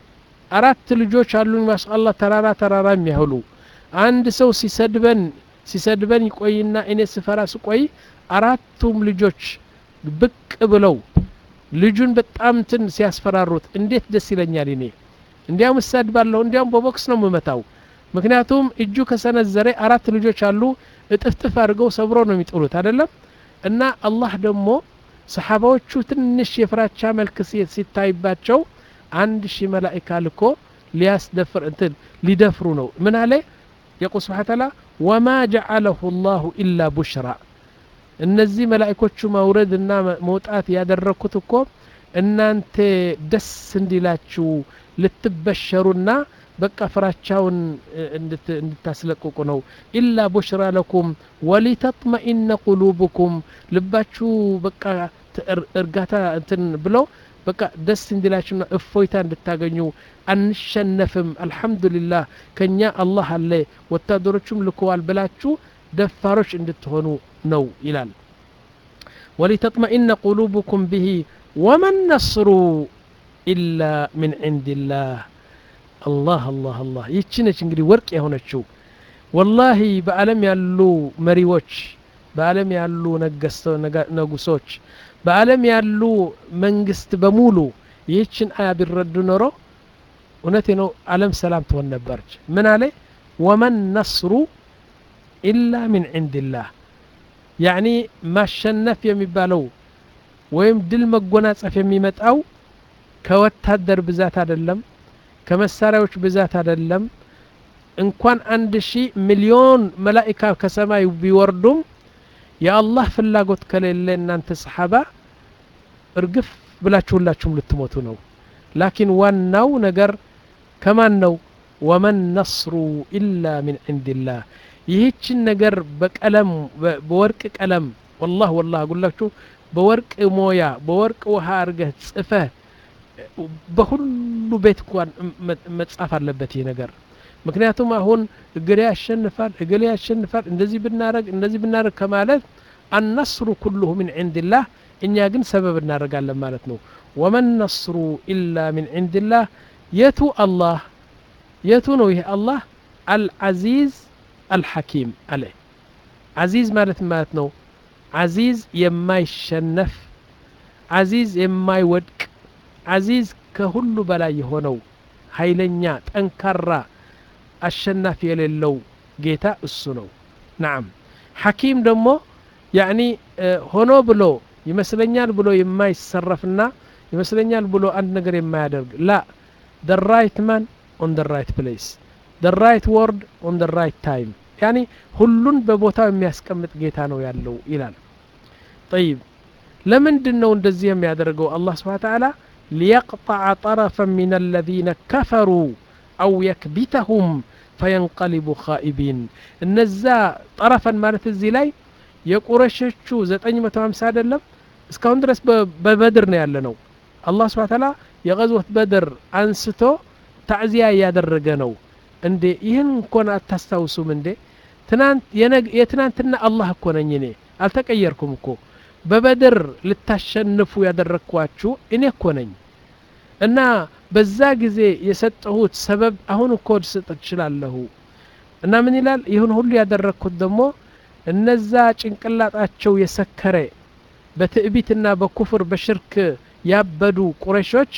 አራት ልጆች አሉኝ ማሻአላህ ተራራ ተራራ የሚያህሉ አንድ ሰው ሲሰድበን ሲሰድበን ይቆይና እኔ ስፈራ ስቆይ አራቱም ልጆች ብቅ ብለው ልጁን በጣም እንትን ሲያስፈራሩት እንዴት ደስ ይለኛል እኔ እንዲያም ሰድባለሁ እንዲያም በቦክስ ነው የምመታው ምክንያቱም እጁ ከሰነዘረ አራት ልጆች አሉ እጥፍጥፍ አድርገው ሰብሮ ነው የሚጥሉት አይደለም እና አላህ ደግሞ ሰሃባዎቹ ትንሽ የፍራቻ መልክ ሲታይባቸው አንድ ሺህ መላእክት ልኮ ሊያስደፍር እንትን ሊደፍሩ ነው ምን አለ የቁል Subhanahu Ta'ala وما جعله الله إلا بشرى እነዚህ መላእክቶቹ መውረድና መውጣት ያደረኩት እኮ እናንተ ደስ እንዲላችሁ ልትበሸሩና በቃ ፍራቻውን እንድታስለቅቁ ነው ኢላ ቡሽራ ለኩም ወሊተጥመኢነ ቁሉብኩም ልባችሁ በቃ እርጋታ እንትን ብለው በቃ ደስ እንዲላችሁና እፎይታ እንድታገኙ አንሸነፍም አልহামዱሊላህ ከኛ አላህ አለ ወታደሮቹም ልከዋል ብላችሁ ደፋሮች እንድትሆኑ ነው ይላል ወሊተጥመኢነ ቁሉብኩም به وما النصر إلا من عند الله الله الله الله ይችነች እንግዲህ ወርቅ የሆነችው والله በአለም ያሉ መሪዎች በአለም ያሉ ነገስቶ ንጉሶች በአለም ያሉ መንግስት በሙሉ ይችን አያ ቢረዱ ኖሮ እውነቴ ነው ዓለም ሰላም ትሆን ነበርች ምን አለ وما النصر إلا من عند الله يعني ማሸነፍ የሚባለው ወይም ድል መጎናጸፍ የሚመጣው ከወታደር ብዛት አይደለም ከመሳሪያዎች ብዛት አይደለም እንኳን አንድ ሺህ ሚሊዮን መላእክት ከሰማይ ቢወርዱም የአላህ ፍላጎት ከሌለ እናንተ ሰሃባ እርግፍ ብላችሁላችሁም ልትሞቱ ነው ላኪን ዋናው ነገር ከማን ነው ومن نصر إلا من عند الله ይህችን ነገር በቀለም በወርቅ ቀለም والله والله أقول لك شو بورق مويا بورق وها أرجع صفة بكل بيت كوان متصاف አለበት ይሄ ነገር ምክንያቱም አሁን እገሌ ያሸንፋል እገሌ ያሸንፋል እንደዚህ ብናረግ እንደዚህ ብናረግ ከማለት النصر كله من عند الله እኛ ግን ሰበብ እናደርጋለን ማለት ነው وما النصر إلا من عند الله يتو الله يتو ነው ይሄ አላህ العزيز الحكيم عليه عزيز ማለት ማለት ነው عزيز የማይሸነፍ عزيز የማይወድቅ عزيز ከሁሉ በላይ የሆነው ኃይለኛ ጠንካራ አሸናፊ የሌለው ጌታ እሱ ነው نعم حكيم ደግሞ يعني ሆኖ ብሎ ይመስለኛል ብሎ የማይሰረፍና ይመስለኛል ብሎ አንድ ነገር የማያደርግ لا the right man on the right place the right word on the right time يعني ሁሉን በቦታው የሚያስቀምጥ ጌታ ነው ያለው ይላል طيب ለምንድን ነው እንደዚህ የሚያደርገው አላህ Subhanahu Wa Ta'ala ليقطع طرفا من الذين كفروا أو يكبتهم فينقلبوا خائبين النزا طرفا ማለት እዚህ ላይ የቁረሾቹ ዘጠኝ መቶ ሃምሳ አይደለም እስካሁን ድረስ በበድር ነው ያለነው አላህ Subhanahu Wa Ta'ala የغزوة በድር አንስቶ ታዕዚያ ያደረገ ነው እንዴ ይህን እንኳን አታስታውሱም እንዴ ትናንት የትናንትና አላህ እኮ ነኝ እኔ አልተቀየርኩም እኮ በበድር ልታሸንፉ ያደረኳችሁ እኔ እኮ ነኝ እና በዛ ጊዜ የሰጠሁት ሰበብ አሁን እኮ ልሰጥ እችላለሁ እና ምን ይላል ይሁን ሁሉ ያደረኩት ደግሞ እነዛ ጭንቅላታቸው የሰከረ በትዕቢትና በኩፍር በሽርክ ያበዱ ቁረሾች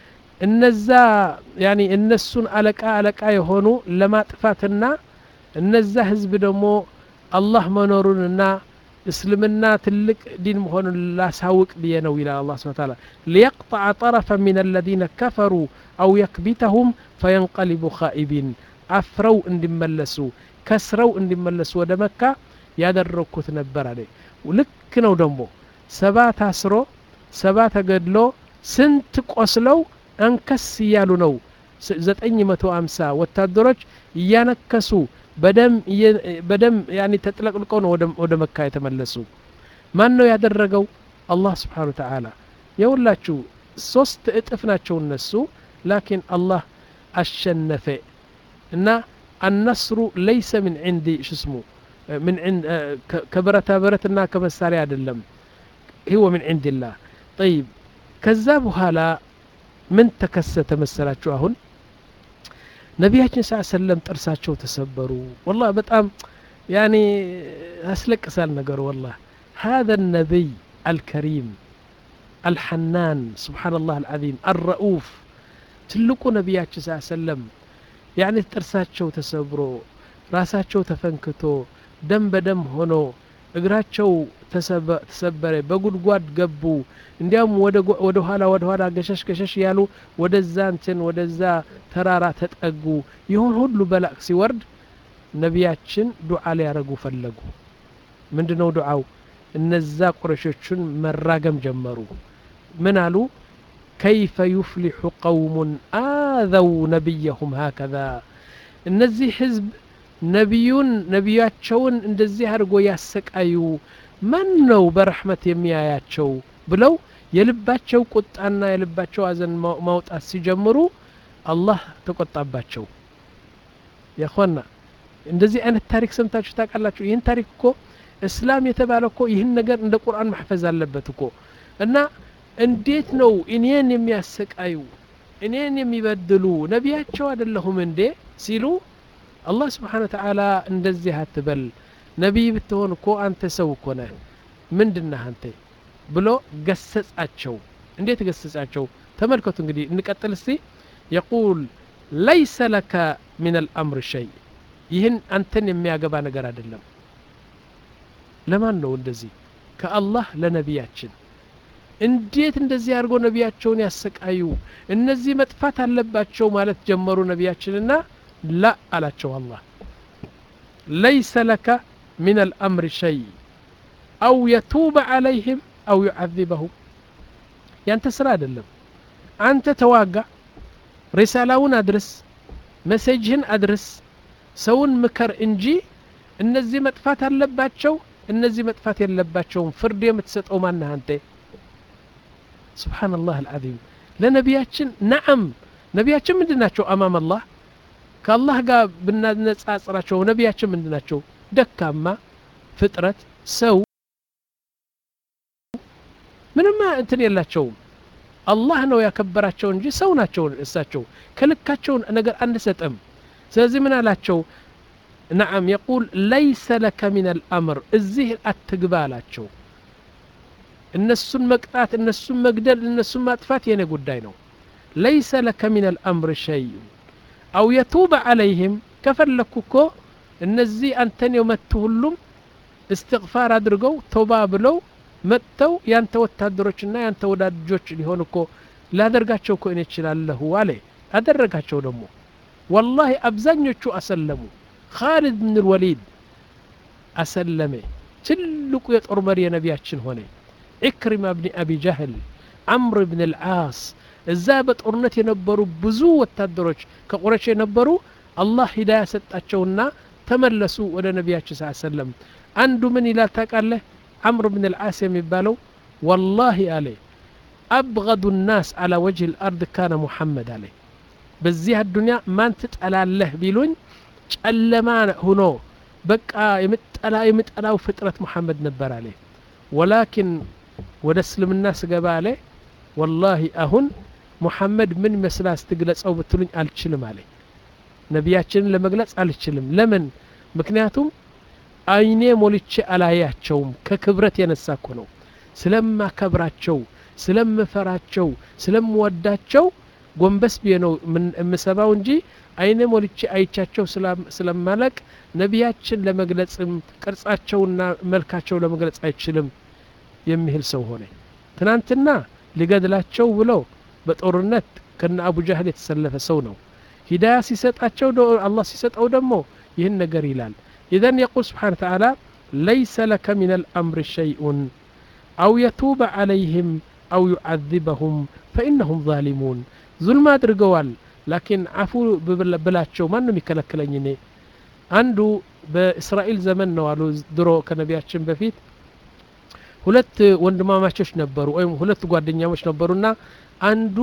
እነዛ ያኒ እነሱን አለቃ አለቃ የሆኑ ለማጥፋትና እነዛ ህዝብ ደግሞ አላህ መኖሩንና እስልምና ትልቅ ዲን መሆኑን ላሳውቅ ብዬ ነው ይላል አላህ Subhanahu Wa Ta'ala ليقطع طرفا من الذين كفروا أو يكبتهم فينقلبوا خائبين አፍረው እንዲመለሱ ከስረው እንዲመለሱ ወደ መካ ያደረኩት ነበር አለ ልክ ነው ደግሞ ሰባት አስሮ ሰባት ተገድሎ ስንት ቆስለው አንከስ ያሉ ነው ዘጠኝ መቶ ሃምሳ ወታደሮች እያነከሱ በደም በደም ያኒ ተጥለቅልቀው ነው ወደ መካ የተመለሱ ማን ነው ያደረገው አላህ Subhanahu Wa Ta'ala የሁላችሁ ሶስት እጥፍ ናቸው እነሱ ላኪን አላህ አሸነፈ እና النصر ليس من عندي شو اسمه من عند كبرتا برتنا كمساري አይደለም هو من عند الله طيب ከዛ በኋላ ምን ተከሰተ መሰላችሁ አሁን ነቢያችን ሰለላሁ ዐለይሂ ወሰለም ጥርሳቸው ተሰበሩ والله በጣም يعني አስለቅሳል ነገር والله هذا النبي الكريم الحنان سبحان الله العظيم الرؤوف ትልቁ ነቢያችን ሰለላሁ ዐለይሂ ወሰለም يعني ጥርሳቸው ተሰብሮ ራሳቸው ተፈንክቶ ደም በደም ሆኖ እግራቸው ተሰበረ በጉድጓድ ገቡ እንዲያም ወደ ወደ ኋላ ወደ ኋላ ገሸሽ ገሸሽ ያሉ ወደዛ እንትን ወደዛ ተራራ ተጠጉ ይሁን ሁሉ በላክ ሲወርድ ነቢያችን ዱዓ ሊያረጉ ፈለጉ ምንድነው ዱዓው እነዛ ቁረሾችን መራገም ጀመሩ ምን አሉ كيف يفلح قوم آذوا نبيهم هكذا እነዚህ ህዝብ ነቢዩን ነቢያቸውን እንደዚህ አድርጎ ያሰቃዩ ማን ነው በረህመት የሚያያቸው ብለው የልባቸው ቁጣና የልባቸው አዘን ማውጣት ሲጀምሩ አላህ ተቆጣባቸው ያኸና እንደዚህ አይነት ታሪክ ሰምታችሁ ታውቃላችሁ ይህን ታሪክ እኮ እስላም የተባለ እኮ ይህን ነገር እንደ ቁርአን ማህፈዝ አለበት እኮ እና እንዴት ነው እኔን የሚያሰቃዩ እኔን የሚበድሉ ነቢያቸው አይደለሁም እንዴ ሲሉ አላህ Subhanahu Wa Ta'ala እንደዚህ አትበል ነብይ ብትሆን እኮ አንተ ሰው እኮ ነህ ምንድነህ አንተ ብሎ ገሰጻቸው እንዴት ገሰጻቸው ተመልከቱ እንግዲህ እንቀጥል እስቲ يقول ليس لك من الامر شيء ይህን አንተን የሚያገባ ነገር አይደለም ለማን ነው እንደዚህ ከአላህ ለነቢያችን እንዴት እንደዚህ አድርጎ ነቢያቸውን ያሰቃዩ እነዚህ መጥፋት አለባቸው ማለት ጀመሩ ነቢያችንና لا አላቸው አላህ ليس لك من الامر شيء او يتوب عليهم او يعذبهم ያንተ ስራ አይደለም አንተ ተዋጋ ሪሳላውን አድርስ መሴጅህን አድርስ ሰውን ምከር እንጂ እነዚህ መጥፋት አለባቸው እነዚህ መጥፋት የለባቸውም ፍርድ የምትሰጠው ማን አንተ ሱብሃንአላህ አልዓዚም ለነቢያችን ነዓም ነቢያችን ምንድናቸው አማም አላህ ከአላህ ጋር ብናነጻጽራቸው ነቢያችን ምንድናቸው ደካማ ፍጥረት ሰው ምንም እንትን የላቸውም አላህ ነው ያከበራቸው እንጂ ሰው ናቸው እሳቸው ከልካቸው ነገር አንሰጥም ስለዚህ ምን አላቸው نعم يقول ليس لك من الأمر እዚህ አትግባ አላቸው እነሱን መቅጣት እነሱን መግደል እነሱን ማጥፋት የኔ ጉዳይ ነው ليس لك من الأمر شيء أو يتوب عليهم ከፈለኩኮ እነዚህ አንተን የመቱሁሉም استغفار አድርገው ተውባ ብለው መተው ያንተ ወታደሮችና ያንተ ወዳጆች ሊሆንኮ ላደርጋቸው እኮ እኔ እችላለሁ አለ አደረጋቸው ደግሞ والله አብዛኞቹ አሰለሙ خالد بن الوليد أسلم تلك يطور مريا نبياتشن هوني عكرمة بن أبي جهل عمرو بن العاص الزابط أرنت ينبروا بزو التدرج كقرش ينبروا الله هداية ستأتشونا تملسوا ولا نبياتش صلى الله عليه وسلم عنده من إلى تقال عمرو بن العاص يمبالو والله عليه أبغض الناس على وجه الأرض كان محمد عليه بزيها الدنيا ما تتقال الله بيلون ጨለማን ሆኖ በቃ የምጠላ የምጠላው ፍጥረት መሐመድ ነበር አለ ወላኪን ወደ እስልምና ስገባ አለ والله አሁን መሐመድ ምን መስላስ ትግለጸው ብትሉኝ አልችልም አለ ነቢያችንን ለመግለጽ አልችልም ለምን ምክንያቱም አይኔ ሞልቼ አላያቸውም ከክብረት የነሳኮ ነው ስለማከብራቸው ስለምፈራቸው ስለምወዳቸው ጎንበስ ቢየነው ምሰባው እንጂ አይነ ሞልቼ አይቻቸው ስለማለቅ ነቢያችን ለመግለጽም ቅርጻቸውና መልካቸው ለመግለጽ አይችልም የሚል ሰው ሆነ ትናንትና ሊገድላቸው ብሎ በጦርነት ከነ አቡ ጀህል የተሰለፈ ሰው ነው ሂዳያ ሲሰጣቸው አላህ ሲሰጣው ደግሞ ይህን ነገር ይላል اذا يقول سبحانه وتعالى ليس لك من الامر شيء او يتوب عليهم او يعذبهم فانهم ظالمون ظلم አድርገዋል لكن عفو بلاچو ማንም ይከለክለኝ እኔ አንዱ በእስራኤል ዘመን ነው አሉ ድሮ ከነቢያችን በፊት ሁለት ወንድማማቾች ነበሩ ወይም ሁለት ጓደኛሞች ነበሩና አንዱ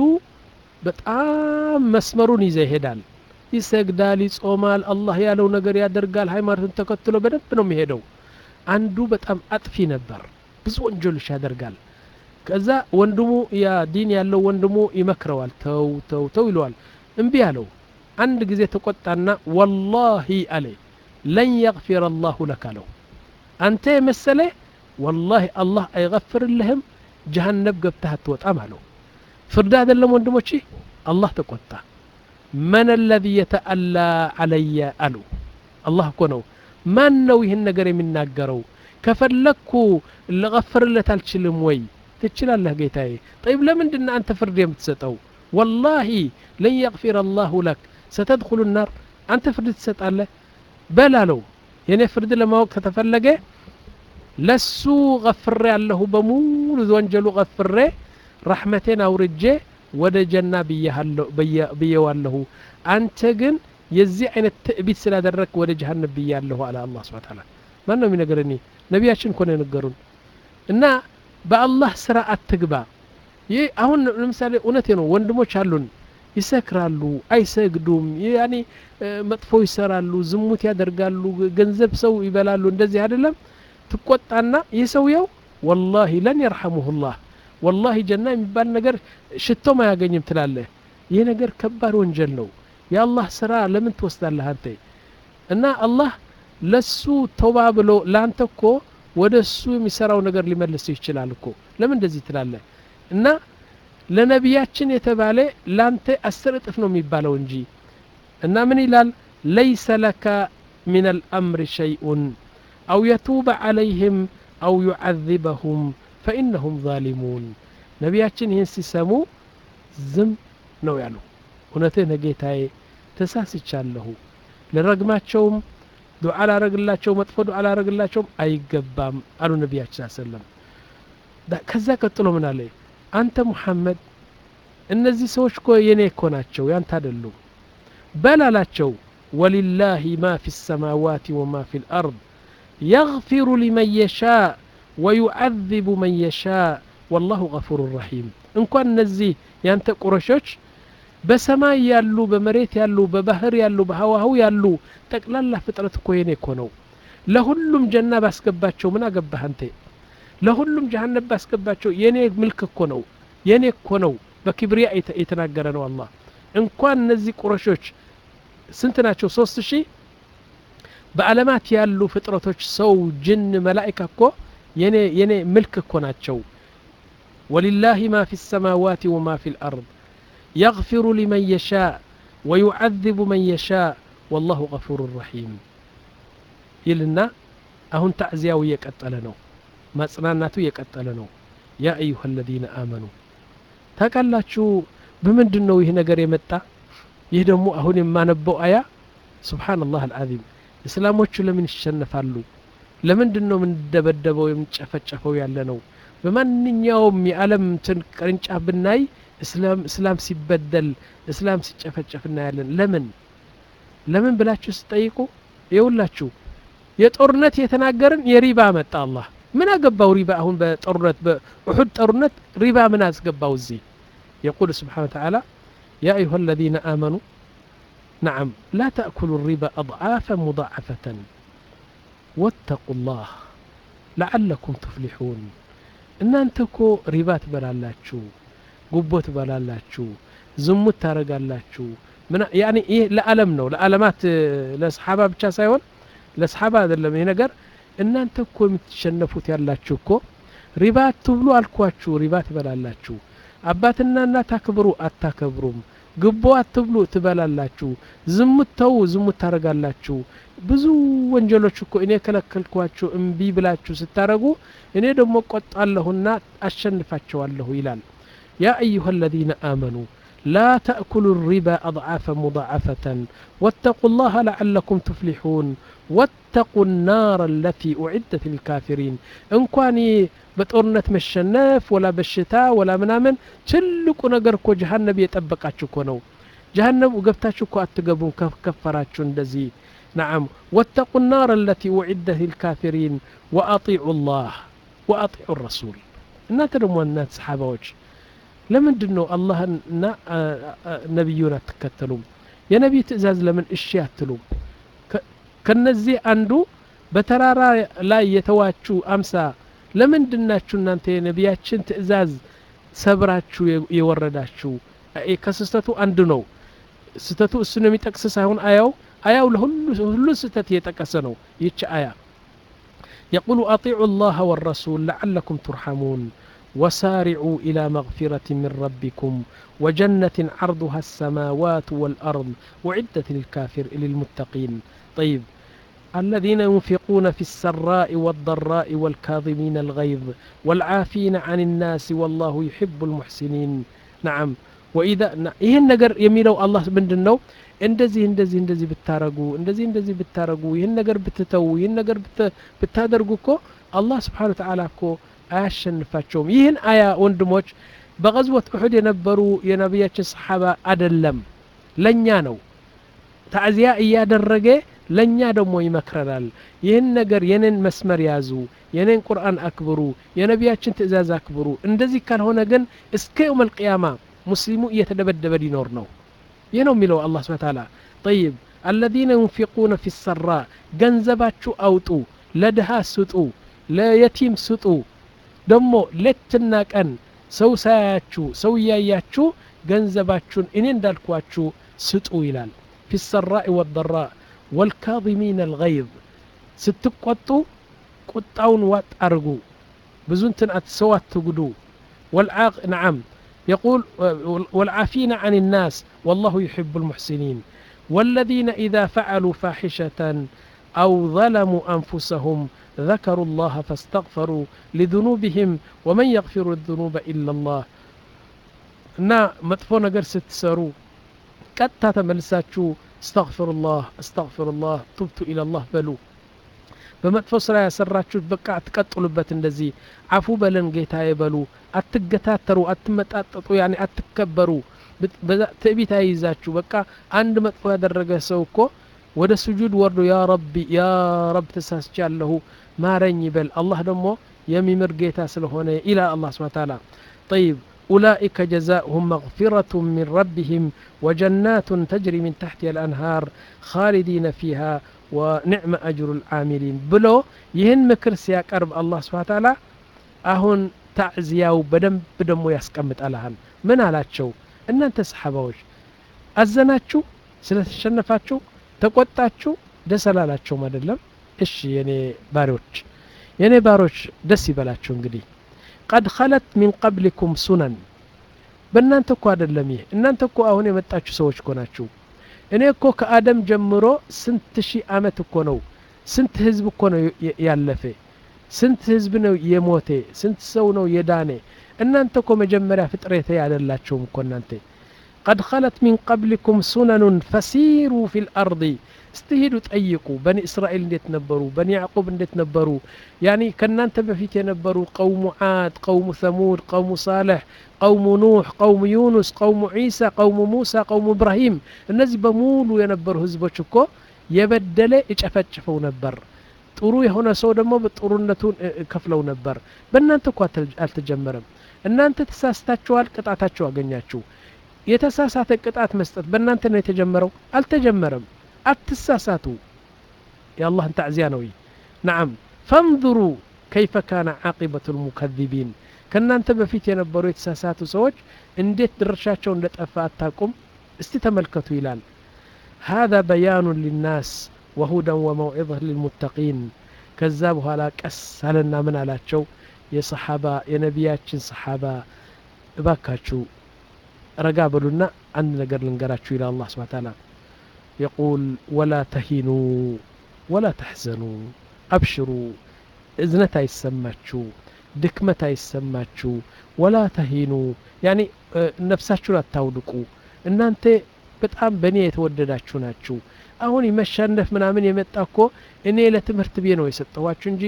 በጣም መስመሩን ይዘ ይሄዳል ይሰግዳል ይጾማል አላህ ያለው ነገር ያደርጋል ሃይማኖትን ተከትሎ በደንብ ነው የሚሄደው አንዱ በጣም አጥፊ ነበር ብዙ ወንጀሎች ያደርጋል ከዛ ወንድሙ ያ ዲን ያለው ወንድሙ ይመክረዋል ተው ተው ተው ይለዋል እንቢ ያለው አንድ ጊዜ ተቆጣና والله عليه لن يغفر الله لك له አንተ መሰለ والله الله አይغفر لهم جهنم ገብተህ አትወጣም አለው ፍርድ አይደለም ወንድሞቼ አላህ ተቆጣ من الذي يتألى علي አሉ አላህ እኮ ነው ማን ነው ይሄን ነገር የሚናገረው ከፈለኩ ለغفرለት አልችልም ወይ ትችላለህ ጌታዬ طيب ለምንድን አንተ ፍርድ የምትሰጠው والله لن يغفر الله لك ستدخل النار أنت فرد تسأله بلا لو يعني فرد لما وقت تفلقه لسو غفر الله بمول ذوانجلو غفر رحمتين أو رجي ودا جنة بيوالله أنت قن يزي عين التأبيت سلا درك ودا جهنم بيالله على الله سبحانه وتعالى ما أنه من أقرني نبياشن كون ينقرون إنه بالله سراء التقبى ይህ አሁን ለምሳሌ እውነቴ ነው ወንድሞች አሉን ይሰክራሉ አይሰግዱም ያኒ መጥፎ ይሰራሉ ዝሙት ያደርጋሉ ገንዘብ ሰው ይበላሉ እንደዚህ አይደለም ትቆጣና ይሰውየው والله لن يرحمه الله والله ጀና የሚባል ነገር ሽቶም አያገኝም ትላለህ ይሄ ነገር ከባድ ወንጀል ነው ያላህ ስራ ለምን ትወስዳለህ አንተ እና አላህ ለሱ ተውባ ብሎ ላንተኮ ወደሱ የሚሰራው ነገር ሊመልስ ይችላል እኮ ለምን እንደዚህ ትላለህ እና ለነቢያችን የተባለ ላንተ አስር እጥፍ ነው የሚባለው እንጂ እና ምን ይላል ليس لك من الأمر شيء أو يتوب عليهم أو يعذبهم فإنهم ظالمون ነቢያችን ይህን ሲሰሙ ዝም ነው ያሉ እውነቴን ጌታዬ ተሳስቻለሁ ለረግማቸውም ዱዓ ላረግላቸው መጥፎ ዱዓ ላረግላቸው አይገባም አሉ ነቢያችን ሰለላሁ ከዛ ቀጥሎ ምን አለ አንተ ሙሐመድ እነዚህ ሰዎች እኮ የኔ እኮ ናቸው ያንተ አይደሉም በላላቸው ወሊላሂ ማ ፊ السماوات وما في الأرض يغفر لمن يشاء ويعذب من يشاء والله غفور رحيم እንኳን እነዚህ ያንተ ቁረሾች በሰማይ ያሉ በመሬት ያሉ በባህር ያሉ በህዋው ያሉ ጠቅላላ ፍጥረት እኮ የኔ እኮ ነው ለሁሉም ጀና ባስገባቸው ምን አገባህ አንተ ለሁሉም ጀሃነም ባስገባቸው የኔ ምልክ እኮ ነው የኔ እኮ ነው በክብሪያ የተናገረ ነው አላህ እንኳን እነዚህ ቁረሾች ስንት ናቸው ሶስት ሺህ በዓለማት ያሉ ፍጥረቶች ሰው ጅን መላእክት እኮ የኔ የኔ ምልክ እኮ ናቸው ولله ما في السماوات وما في الأرض يغفر لمن يشاء ويعذب من يشاء والله غفور رحيم يلنا أهون تعزياو يقتلنو ما صناناتو يقتلنو يا أيها الذين آمنوا ታቃላችሁ በመንድነው ይሄ ነገር የመጣ ይሄ ደግሞ አሁን የማነበው አያ ሱብሃንአላህ አልዓዚም እስላሞቹ ለምን ይሸነፋሉ ለምንድነው ምን ደበደበው የምንጨፈጨፈው ያለ ነው በማንኛውም የዓለም ቅርንጫፍ ብናይ እስላም እስላም ሲበደል እስላም ሲጨፈጨፍና ያለን ለምን ለምን ብላችሁ ስጠይቁ ይውላችሁ የጦርነት የተናገርን የሪባ መጣ አላህ ምን አገባው ሪባ አሁን በጦርነት በኡሁድ ጦርነት ሪባ ምን አስገባው እዚህ يقول سبحانه وتعالى يا أيها الذين آمنوا نعم لا تأكلوا الربا أضعافا مضاعفة واتقوا الله لعلكم تفلحون إن أنتكو ربات بلالاتشو قبوت بلالاتشو زموت تارقالاتشو من يعني إيه لألم نو لألمات لأصحابها بتشا سايون لأصحابها هذا اللي ينقر إن أنتكو متشنفوت يالاتشو كو ربات تبلو الكواتشو ربات بلالاتشو أباتنا لا تكبروا أتكبروا ግቦ አትብሉ ትበላላችሁ ዝሙት ተው ዝሙት ታረጋላችሁ ብዙ ወንጀሎች እኮ እኔ ከለከልኳችሁ እምቢ ብላችሁ ስታረጉ እኔ ደግሞ ቆጣለሁና አሸንፋቸዋለሁ ይላል يا أيها الذين آمنوا لا تأكلوا الربا أضعافا مضاعفة واتقوا الله لعلكم تفلحون واتقوا النار التي أعدت للكافرين إن كاني بطورنت مشنف ولا بالشتاء ولا منامن تلقوا نقركو جهنم يتأبقاتشكو نو جهنم وقفتاتشكو أتقبون كفراتشون دزي نعم واتقوا النار التي أعدت للكافرين وأطيعوا الله وأطيعوا الرسول الناس رموا الناس صحابوش لمن دنو الله نبيونا تكتلون يا نبي تأزاز لمن إشياء تلوم كنزي أندو بترارا لا يتواتشو أمسا لمن دناتشو نانتي نبياتشن تأزاز سبراتشو يورداتشو اي كسستاتو أندنو ستاتو السنمي تكسسا هون آيو آيو لهلو ستات يتكسنو يتش آيا يقول أطيعوا الله والرسول لعلكم ترحمون وسارعوا إلى مغفرة من ربكم وجنة عرضها السماوات والأرض وعدة للكافر للمتقين طيب الذين ينفقون في السراء والضراء والكاظمين الغيظ والعافين عن الناس والله يحب المحسنين نعم وإذا إيه النجر يميلوا الله من دنو እንደዚህ እንደዚህ እንደዚህ ብታረጉ እንደዚህ እንደዚህ ብታረጉ ይሄን ነገር ብትተው ይሄን ነገር ብታደርጉ እኮ አላህ Subhanahu Wa Ta'ala እኮ አያሸንፋቸውም ይህን አያ ወንድሞች በغزوة أحد የነበሩ የነብያችን ሰሃባ አይደለም ለኛ ነው ታዚያ እያደረገ ለኛ ደግሞ ይመክረናል ይህን ነገር የነን መስመር ያዙ የነን ቁርአን አክብሩ የነብያችን ትእዛዝ አክብሩ እንደዚህ ካልሆነ ግን እስከ يوم القيامة ሙስሊሙ እየተደበደበ ሊኖር ነው ይህ ነው የሚለው አላህ Subhanahu Wa Ta'ala طيب الذين ينفقون في السراء ገንዘባችሁ አውጡ ለድሃ ስጡ ለየቲም ስጡ ደሞ ለትና ቀን ሰው ሳያችሁ ሰው ያያችሁ ገንዘባችሁን እኔ እንዳልኳችሁ ስጡ ይላል في السراء والضراء والكاظمين الغيظ ስትቆጡ ቁጣውን ዋጥ አርጉ ብዙንትን አትሰዋት ትጉዱ والعاق نعم يقول والعافين عن الناس والله يحب المحسنين والذين إذا فعلوا فاحشة أو ظلموا أنفسهم ذكروا الله فاستغفروا لذنوبهم ومن يغفر الذنوب إلا الله نا مطفو نجر ستسروا قد تملساتشو استغفر الله استغفر الله تبت إلى الله بلو بمطفو سرا يسراتشو بقى تقطلبت እንደዚህ عفو بلن ጌታ ይበሉ አትገታተሩ አትመጣጣጡ يعني አትከበሩ ትዕቢት አይዛችሁ በቃ አንድ መጥፎ ያደረገ ሰው እኮ ወደ ስጁድ ወርዶ ያ ረቢ ያ ረብ ተሳስቻለሁ ማረኝ ይበል አላህ ደግሞ የሚምር ጌታ ስለሆነ ኢላ አላህ ስብሐ ተዓላ طيب أولئك جزاؤهم مغفرة من ربهم وجنات تجري من تحتها الأنهار خالدين فيها ونعم أجر العاملين بلو يهن مكر سيقرب الله سبحانه وتعالى أهون تعزياو بدم بدمو يسكمت ألهان من على تشو إن أنت صحابوش أزناتشو سلتشنفاتشو تقوتاتشو دسلالاتشو ما دلم إيش يعني باروش يعني باروش دسي بلاتشو انقدي قد خلت من قبلكم سنن በእናንተ እኮ አይደለም ይሄ እናንተ እኮ አሁን የመጣችሁ ሰዎች እኮ ናችሁ እኔ እኮ ከአደም ጀምሮ ስንት ሺህ አመት እኮ ነው ስንት ህዝብ እኮ ነው ያለፈ ስንት ህዝብ ነው የሞተ ስንት ሰው ነው የዳነ እናንተ እኮ መጀመሪያ ፍጥረቴ አይደላችሁም እኮ እናንተ قد خلت من قبلكم سنن فسيروا في الأرض استهدوا تأيقوا بني إسرائيل انديت نبروا بني يعقوب انديت نبروا يعني كنانت بفيت ينبروا قوم عاد قوم ثمود قوم صالح قوم نوح قوم يونس قوم عيسى قوم موسى قوم إبراهيم الناس بمولوا ينبروا هزبوشكو يبدل يتشفشفوا نبر ጥሩ የሆነ ሰው ደግሞ በጥሩነቱን ከፍለው ነበር በእናንተ እኮ አልተጀመረም እናንተ ተሳስታችኋል ቅጣታችሁ አገኛችሁ የተሳሳተ ቅጣት መስጠት በእናንተ ነው የተጀመረው አልተጀመረም አትሳሳቱ የአላህን ተዕዚያ ነው نعم فانظروا كيف كان عاقبة المكذبين ከናንተ በፊት የነበሩ የተሳሳቱ ሰዎች እንዴት ድርሻቸው እንደጠፋ አታውቁም እስቲ ተመልከቱ ይላል هذا بيان للناس وهدى وموعظة للمتقين كذابوا على كس هلنا من على شو يا صحابة يا نبياتشن صحابة باكاتشو رقابلنا عندنا قرل نقراتشو إلى الله سبحانه وتعالى يقول ولا تهينوا ولا تحزنوا أبشروا إذنتا يسماتشو دكمتا يسماتشو ولا تهينوا يعني نفساتشو لا تاودقوا إن أنت በጣም በኔ የተወደዳችሁ ናችሁ አሁን ይመሻነፍ ምናምን የመጣኮ እኔ ለትምህርት ቤት ነው የሰጠዋችሁ እንጂ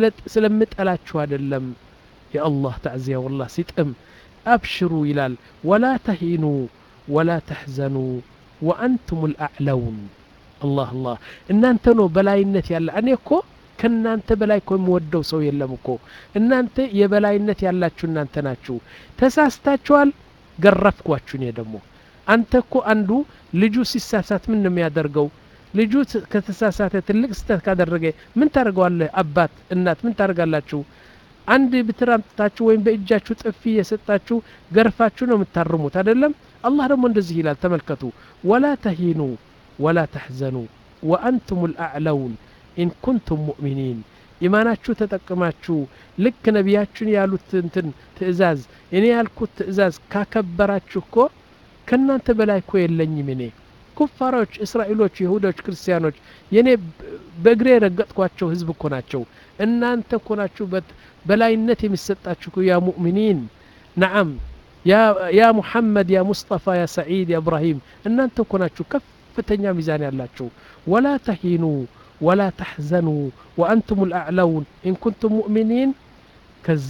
ስለምጠላችሁ አይደለም የአላህ ተዕዚያ والله ሲጥም አብሽሩ ይላል ولا تهينوا ولا تحزنوا وانتم الاعلون الله الله እናንተ ነው በላይነት ያለ እኔ እኮ ከናንተ በላይ እኮ የምወደው ሰው የለም እኮ እናንተ የበላይነት ያላችሁ እናንተ ናችሁ ተሳስታችኋል ገረፍኳችሁ እኔ ደግሞ አንተ እኮ አንዱ ልጁ ሲሳሳት ምን ነው የሚያደርገው ልጁ ከተሳሳተ ትልቅ ስህተት ካደረገ ምን ታደርጋለህ አባት እናት ምን ታደርጋላችሁ አንድ ብትራምጣችሁ ወይም በእጃችሁ ጥፊ የሰጣችሁ ገርፋችሁ ነው የምታርሙት አይደለም አላህ ደግሞ እንደዚህ ይላል ተመልከቱ ولا تهينوا ولا تحزنوا وانتم الاعلون ان كنتم مؤمنين ኢማናችሁ ተጠቅማችሁ ልክ ነቢያችን ያሉት እንትን ትእዛዝ እኔ ያልኩት ትእዛዝ ካከበራችሁ እኮ ከናንተ በላይ እኮ የለኝም እኔ ኩፋሮች እስራኤሎች ይሁዶች ክርስቲያኖች የኔ በእግሬ ረገጥኳቸው ህዝብ እኮ ናቸው እናንተ እኮ ናችሁ በላይነት የሚሰጣችሁ ያ ሙእሚኒን نعم يا يا محمد يا مصطفى يا سعيد يا ابراهيم እናንተ እኮ ናችሁ ከፍተኛ ሚዛን ያላችሁ ولا تهينوا ولا تحزنوا وانتم الاعلون ان كنتم مؤمنين ከዛ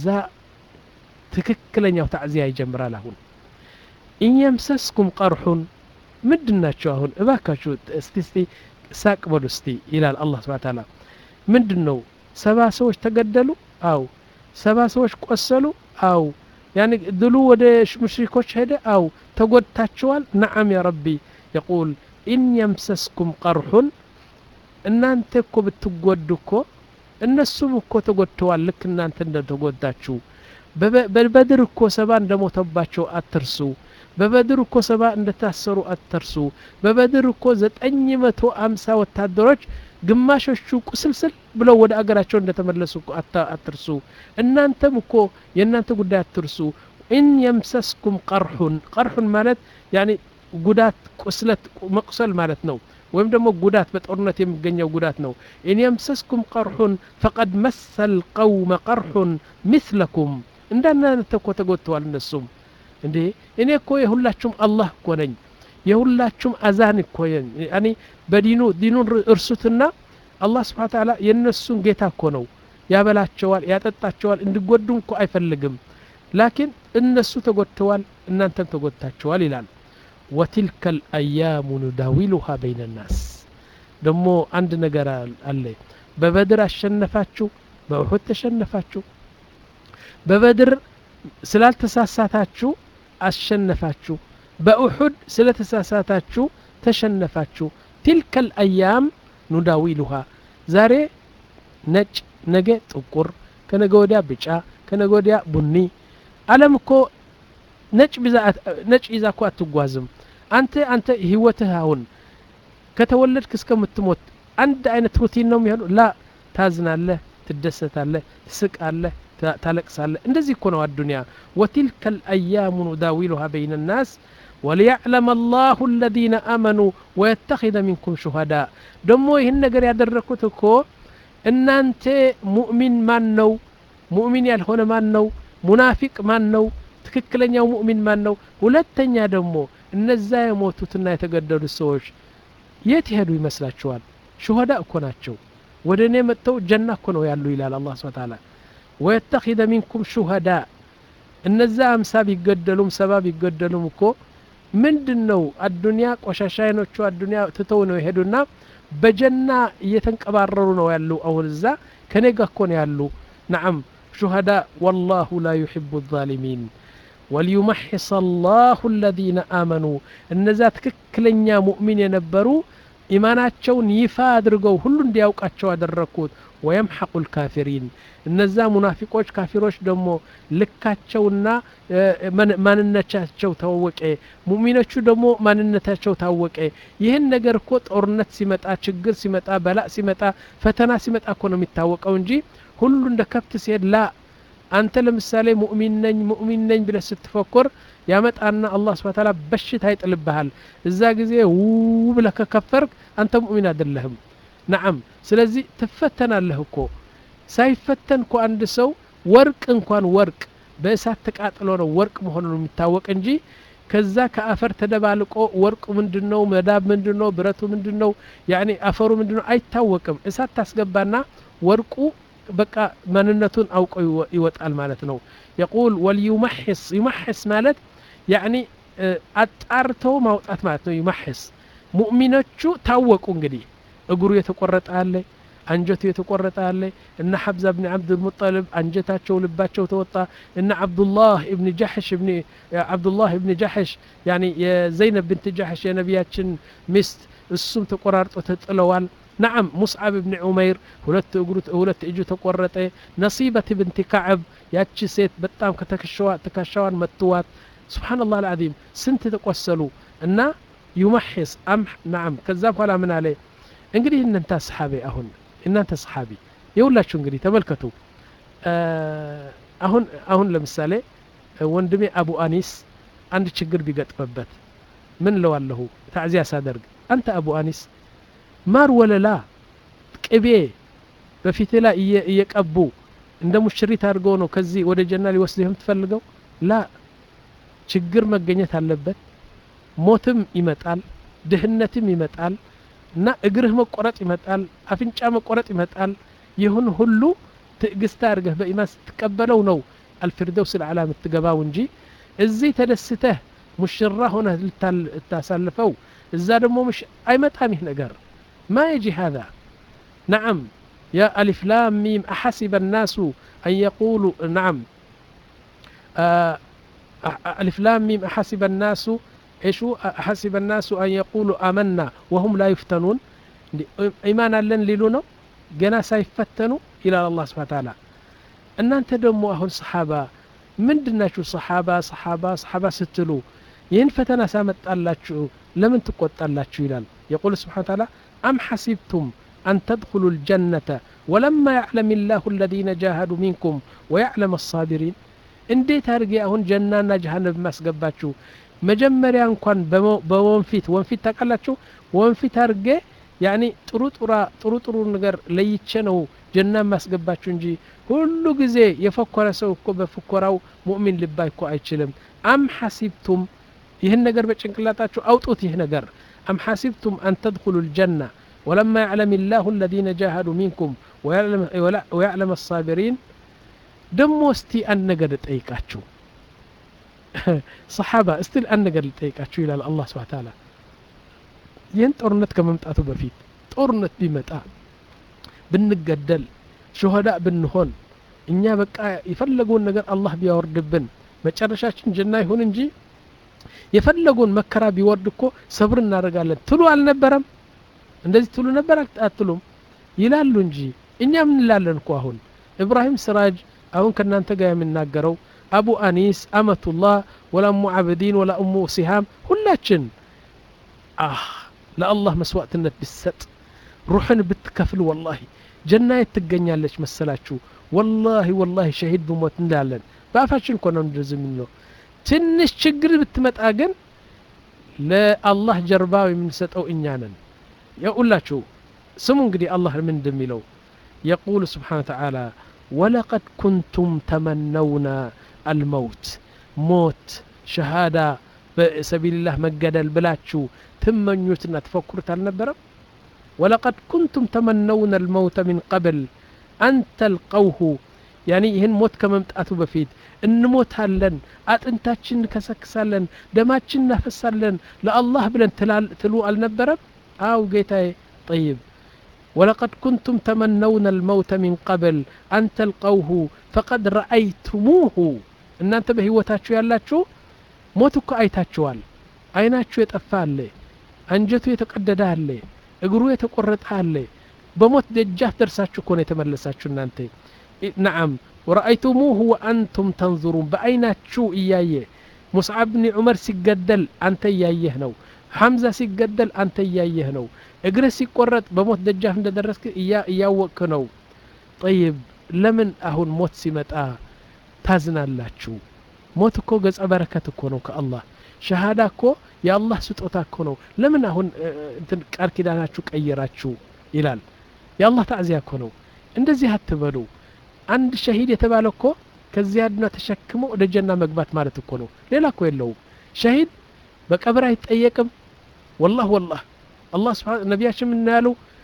ትክክለኛው ተዕዚያ ይጀምራል አሁን إن يمسسكم قرح مدناتشو هون እባካችሁ እስቲ እስቲ ሳቅ በሉ እስቲ ይላል አላህ Subhanahu Wa Ta'ala ምንድነው ሰባ ሰዎች ተገደሉ አው ሰባ ሰዎች ቆሰሉ አው يعني ድሉ ወደ ሙሽሪኮች ሄደ አው ተጎድታቸዋል نعم يا ربي يقول إن يمسسكم قرح እናንተ እኮ ብትጎዱ እኮ እነሱም እኮ ተጎድተዋል ልክ እናንተ እንደተጎዳችሁ በበድር እኮ ሰባ እንደሞተባቸው አትርሱ በበድር እኮ ሰባ እንደታሰሩ አትርሱ በበድር እኮ ዘጠኝ መቶ ሃምሳ ወታደሮች ግማሾቹ ቁስልስል ብለው ወደ አገራቸው እንደተመለሱ አትርሱ እናንተም እኮ የናንተ ጉዳይ አትርሱ إن يمسسكم قرح قرح ማለት يعني ጉዳት ቁስለት መቁሰል ማለት ነው ወይም ደግሞ ጉዳት በጦርነት የሚገኘው ጉዳት ነው إن يمسسكم قرح فقد مس القوم قرح مثلكم እንደናንተ እኮ ተጎድተዋል እነሱም እንዴ እኔ እኮ የሁላችሁም አላህ እኮ ነኝ የሁላችሁም አዛን እኮ ያኒ በዲኑ ዲኑን እርሱትና አላህ Subhanahu Wa Ta'ala የነሱን ጌታ እኮ ነው ያበላቸዋል ያጠጣቸዋል እንዲጎዱም እኮ አይፈልግም ላኪን እነሱ ተጎድተዋል እናንተም ተጎድታችኋል ይላል وتلك الايام نداولها بين الناس ደሞ አንድ ነገር አለ በበድር አሸነፋችሁ በኡሁድ ተሸነፋችሁ በበድር ስላልተሳሳታችሁ አሸነፋችሁ በኡሁድ ስለተሳሳታችሁ ተሸነፋችሁ تلك الأيام نداولها ዛሬ ነጭ ነገ ጥቁር ከነገ ወዲያ ቢጫ ከነገ ወዲያ ቡኒ ዓለም እኮ ነጭ ብዛት ነጭ ይዛ እኮ አትጓዝም አንተ አንተ ህይወትህ አሁን ከተወለድክ እስከምትሞት አንድ አይነት ሩቲን ነው የሚሆነው ላ ታዝናለህ ትደሰታለህ ትስቃለህ ታለቅሳለህ እንደዚህ እኮ ነው አዱንያ وتلك الأيام نداولها بين الناس وليعلم الله الذين آمنوا ويتخذ منكم شهداء دمو ይህን ነገር ያደረኩት እኮ እናንተ ሙእሚን ማን ነው ሙእሚን ያልሆነ ማን ነው ሙናፊቅ ማን ነው ትክክለኛው ሙእሚን ማን ነው ሁለተኛ ደግሞ እነዛ የሞቱትና የተገደሉት ሰዎች የት ሄዱ ይመስላችኋል ሹሃዳ እኮ ናቸው ወደኔ መጥተው ጀና እኮ ነው ያሉ ይላል አላህ Subhanahu Wa Ta'ala ويتخذ منكم شهداء እነዛ አምሳ ቢገደሉም ሰባ ቢገደሉም እኮ ምንድነው አዱንያ ቆሻሻይኖቹ አዱንያ ተተው ነው ይሄዱና በጀና እየተንቀባረሩ ነው ያሉ አሁን እዛ ከነጋ እኮ ነው ያሉ نعم شهداء والله لا يحب الظالمين وليمحص الله الذين آمنوا እነዛ ትክክለኛ ሙእሚን የነበሩ ኢማናቸውን ይፋ አድርገው ሁሉ እንዲያውቃቸው አደረኩት ويمحق الكافرين እነዛ ሙናፊቆች ካፊሮች ደግሞ ልካቸውና ማንነታቸው ታወቀ ሙእሚኖቹ ደግሞ ማንነታቸው ታወቀ ይሄን ነገር እኮ ጦርነት ሲመጣ ችግር ሲመጣ በላ ሲመጣ ፈተና ሲመጣ እኮ ነው የሚታወቀው እንጂ ሁሉ እንደ ከብት ሲሄድ ላ አንተ ለምሳሌ ሙእሚን ነኝ ሙእሚን ነኝ ብለህ ስትፈክር ያመጣና አላህ Subhanahu Wa Ta'ala በሽታ ይጥልብሃል እዛ ጊዜ ው ብለህ ከከፈርክ አንተ ሙእሚን አይደለህም نعم ስለዚህ ተፈተናለህ እኮ ሳይፈተን እኮ አንድ ሰው ወርቅ እንኳን ወርቅ በእሳት ተቃጥሎ ነው ወርቅ መሆኑን የሚታወቅ እንጂ ከዛ ከአፈር ተደባልቆ ወርቁ ምንድነው መዳብ ምንድነው ብረቱ ምንድነው ያኒ አፈሩ ምንድነው አይታወቅም እሳት ታስገባና ወርቁ በቃ ማንነቱን አውቆ ይወጣል ማለት ነው يقول وليمحص يمحص ማለት يعني አጣርተው ማውጣት ማለት ነው يمحص ሙእሚኖቹ ታወቁ እንግዲህ እግሩ የተቆረጠ አለ አንጀቱ የተቆረጠ አለ እና ሐብዛ ኢብኑ አብዱል ሙጠሊብ አንጀታቸው ልባቸው ተወጣ እና አብዱላህ ኢብኑ ጀህሽ ኢብኑ አብዱላህ ኢብኑ ጀህሽ يعني የዘይነብ ቢንት ጀህሽ የነቢያችን ሚስት እሱም ተቆራርጦ ተጥለዋል نعم مصعب بن عمير ሁለት እግሩ ሁለት እጁ ተቆረጠ ነሲበት ቢንት ከዕብ ያቺ ሴት በጣም ከተከሸዋ ተከሻዋን መጥቷት سبحان الله العظيم ስንት ተቆሰሉ እና يمحص ام نعم ከዛ በኋላ ምን አለ እንግዲህ እናንተ አስሐቢ አሁን እናንተ አስሐቢ ይውላችሁ እንግዲህ ተመልከቱ አሁን አሁን ለምሳሌ ወንድሜ አቡ አኒስ አንድ ችግር ቢገጥመበት ምን ለዋለሁ ታዕዚያ ሳደርግ አንተ አቡ አኒስ ማር ወለላ ቅቤ በፊት ላይ እየቀቡ እንደ ሙሽሪት አድርገው ነው ከዚህ ወደ ጀና ሊወስደህም ትፈልገው ላ ችግር መገኘት አለበት ሞትም ይመጣል ድህነትም ይመጣል እና እግርህ መቆረጥ ይመጣል አፍንጫ መቆረጥ ይመጣል ይሁን ሁሉ ትዕግስት አድርገህ በኢማን ተቀበለው ነው አልፊርደውስ العلا ምትገባው እንጂ እዚህ ተደስተህ ሙሽራ ሆነ ልታሳልፈው እዛ ደግሞ مش አይመጣም ይህ ነገር ما يجي هذا نعم يا ألف لام ميم أحسب الناس أن يقولوا نعم آه ألف لام ميم أحسب الناس إيشو أحسب الناس أن يقولوا آمنا وهم لا يفتنون إيمانا لن ليلونو جنا سيفتنوا إلى الله سبحانه وتعالى أن أنت دموا أهل صحابة من دناشو صحابة صحابة صحابة ستلو ينفتنا سامت الله شو لمن تقوت الله شو يلال يقول سبحانه وتعالى أم حسبتم أن تدخلوا الجنة ولما يعلم الله الذين جاهدوا منكم ويعلم الصابرين انديت هرجي أهون جنة جهنم مسقباتشو مجمريا እንኳን በወንፊት ወንፊት ታቃላችሁ ወንፊት አርገ ያኒ ጥሩ ጥሩ ጥሩ ጥሩ ነገር ለይቼ ነው ጀና ማስገባችሁ እንጂ ሁሉ ጊዜ የፈኮረ ሰው እኮ በፍኮራው ሙእሚን ልባይ እኮ አይችልም አም ሐሲብቱም ይህን ነገር በጭንቅላታችሁ አውጡት ይህ ነገር አም ሐሲብቱም አን ተድخلوا الجنة ولما يعلم الله الذين جاهدوا منكم ويعلم ويعلم الصابرين ደሞ እስቲ አንድ ነገር ጠይቃችሁ صحابة استل أن نقدر تيكاتشو إلى الله سبحانه وتعالى ين طورنت كممتاتو بفيت ጦርነት ቢመጣ ብንገደል ሹሃዳ ብንሆን እኛ በቃ የፈለገውን ነገር አላህ ቢያወርድብን መጨረሻችን ጀና ይሁን እንጂ የፈለገውን መከራ ቢወርድ እኮ ሰብር እናደርጋለን ትሉ አልነበረም? እንደዚህ ትሉ ነበር አትሉም? ይላሉ እንጂ እኛ ምን እንላለን እኮ አሁን ኢብራሂም ስራጅ አሁን ከናንተ ጋር የሚናገረው አቡ አኒስ አመቱላህ ወላ ኡሙ አብዲን ወላ ኡሙ ሲሃም ሁላችን አህ ለአላህ መስዋዕትነት ቢሰጥ ሩህን ብትከፍል ወላሂ ጀና ትገኛለች መሰላችሁ? ወላሂ ወላሂ ሸሂድ ብሞት እንላለን በአፋችን እኮ ነው እንደዚህ የምንለው። ትንሽ ችግር ብትመጣ ግን ለአላህ ጀርባ የምንሰጠው እኛ ነን። ያውላችሁ ስሙ እንግዲህ አላህ ምን እንደሚለው يقول سبحانه وتعالى ولقد كنتم تمنون الموت موت شهادة بسبيل الله مجدل بلاتشو تمنيوتنا تفكرت النبرة ولقد كنتم تمنون الموت من قبل أن تلقوه يعني هن موت كما متأتوا بفيد እንሞት አለን አጥንታችን ከሰክሳለን ደማችን እናፈሳለን ለአላህ ብለን ትሉ አልነበረም? አው ጌታዬ طيب ولقد كنتم تمنون الموت من قبل أن تلقوه فقد رأيتموه እናንተ በህይወታችሁ ያላችሁ ሞት እኮ አይታችኋል። አይናችሁ የጠፋ አለ፣ አንጀቱ የተቀደደ አለ፣ እግሩ የተቆረጠ አለ። በሞት ደጃፍ ደርሳችሁ እኮ ነው የተመለሳችሁ እናንተ። نعم ورأيتموه وأنتم تنظرون بعيناتشو إياه مصعب بن عمر سيقدل أنت إياه نو حمزة سيقدل أنت إياه نو اقرس سيقرد بموت دجاف انت درسك إياه إياه وكنو طيب لمن أهون موت سيمت آه تازنا اللاتشو موت كو قز بركتك نو كالله شهادة كو يا الله ستوتاك نو لمن أهون انت كاركداناتشو كأيراتشو إلال يا الله تعزيك نو اندزي هاتبالو አንድ ሸሂድ የተባለው እኮ ከዚያ አድና ተሸክሞ ወደ ጀና መግባት ማለት እኮ ነው። ሌላ እኮ የለውም። ሸሂድ በቀብር አይጠየቅም። والله والله الله سبحانه ነብያችን ምን ያሉ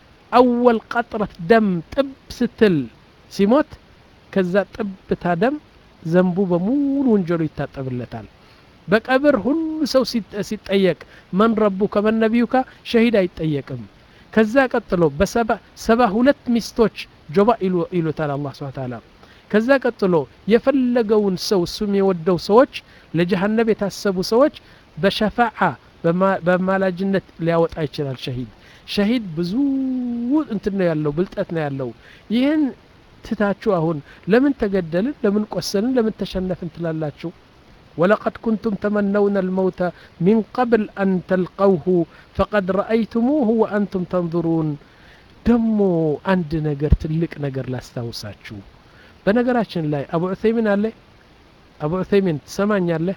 اول قطره دم ጥብ ስትል ሲሞት ከዛ ጥብታ ደም ዘንቡ በሙሉ ወንጀሉ ይታጠብለታል። በቀብር ሁሉ ሰው ሲጠየቅ من ربك من نبيك ሸሂድ አይጠየቅም። ከዛ ቀጥሎ በሰባ ሰባ ሁለት ሚስቶች ጆባ ኢሉ ታላ አላህ Subhanahu Wa Ta'ala ከዛ ቀጥሎ የፈለገውን ሰው እሱም የወደው ሰዎች ለጀሃነም የታሰቡ ሰዎች በሸፋዓ በማላጅነት ሊያወጣ ይችላል። ሸሂድ ሸሂድ ብዙ እንትን ነው ያለው ብልጠት ነው ያለው። ይሄን ትታችሁ አሁን ለምን ተገደልን ለምን ቆሰልን ለምን ተሸነፍን ትላላችሁ? ولقد كنتم تمنون الموت من قبل أن تلقوه فقد رأيتموه وأنتم تنظرون ደሞ አንድ ነገር ትልቅ ነገር ላስታውሳችሁ። በነገራችን ላይ አቡ ዑሰይሚን አለ አቡ ዑሰይሚን ትሰማኛለህ?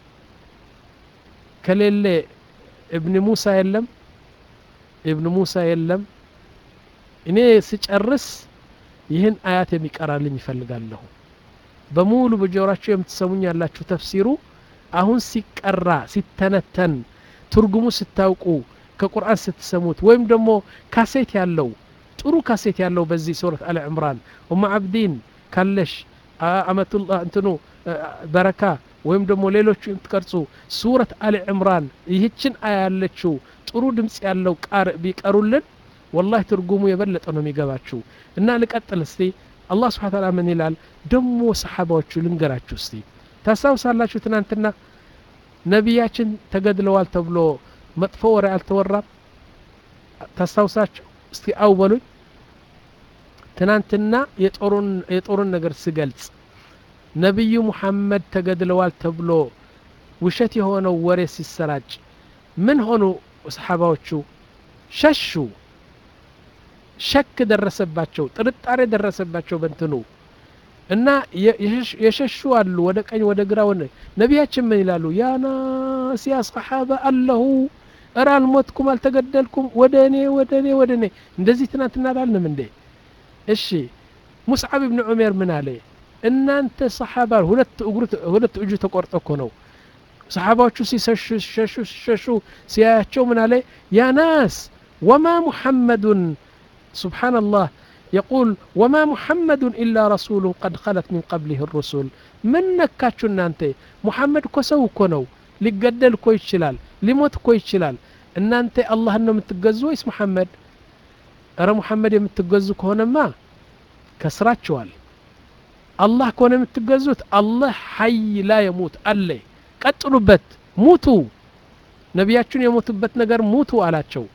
ከሌለ ኢብኑ ሙሳ የለም ኢብኑ ሙሳ የለም። እኔ ስጨርስ ይህን አያት የሚቀራልኝ ይፈልጋለሁ። በሙሉ በጆራችሁ የምትሰሙኝ ያላችሁ ተፍሲሩ አሁን ሲቀራ ሲተነተን ትርጉሙ ስታውቁ ከቁርአን ስትሰሙት ወይም ደግሞ ካሴት ያለው ጥሩ ካሴት ያለው በዚህ ሱረት አለ ዕምራን ኡም አብዲን ካለሽ አመቱላህ እንትኑ በረካ ወይም ደግሞ ሌሎች እንትቀርጹ ሱረት አለ ዕምራን ይህችን አያ ያለችው ጥሩ ድምጽ ያለው ቃር ቢቀሩልን والله ትርጉሙ የበለጠ ነው የሚገባችሁ። እና ልቀጥል እስቲ አላህ Subhanahu Wa Ta'ala ምን ይላል ደሞ ሰሃባዎቹ ልንገራችሁ እስቲ። ታሳውሳላችሁ ትናንትና ነብያችን ተገድለዋል ተብሎ መጥፎ ወሬ አልተወራም? ታስታውሳችሁ እስቲ አውበሉኝ። ትናንትና የጦሩን የጦሩን ነገር ስገልጽ ነብዩ ሙሐመድ ተገድለዋል ተብሎ ውሸት የሆነው ወሬ ሲሰራጭ ምን ሆኑ ሰሃባዎቹ? ሸሹ። ሸክ ደረሰባቸው፣ ጥርጣሬ ደረሰባቸው በእንትኑ እና የሸሹ አሉ ወደ ቀኝ ወደ ግራ። ወደ ነብያችን ምን ይላሉ? ያ ናስ ያ ሰሃባ አለሁ እረ አልሞትኩም አልተገደልኩም ወደኔ ወደኔ ወደኔ እንደዚህ ትናንትና አላልንም እንዴ? እሺ ሙስዓብ ኢብኑ ዑመር ምን አለ? እናንተ ሰሃባ ሁለት እግሩ ሁለት እጁ ተቆርጦ እኮ ነው። ሰሃባዎቹ ሲሸሹ ሲሸሹ ሲሸሹ ሲያያቸው ምን አለ? ያ ናስ ወማ ሙሐመዱን ሱብሃንአላህ يقول وما محمد إلا رسول قد خلت من قبله الرسل من نكاتشنا أنت محمد كسو كنو لقدل كوي شلال لموت كوي شلال إن أنت الله إنه متجزو اسم محمد እረ ሙሐመድ የምትገዙ ከሆነማ ከስራችኋል። አላህ ከሆነ የምትገዙት አላህ ሐይ ላ የሙት አለ፣ ቀጥሉበት፣ ሙቱ፣ ነቢያችሁን የሞቱበት ነገር ሙቱ አላቸው።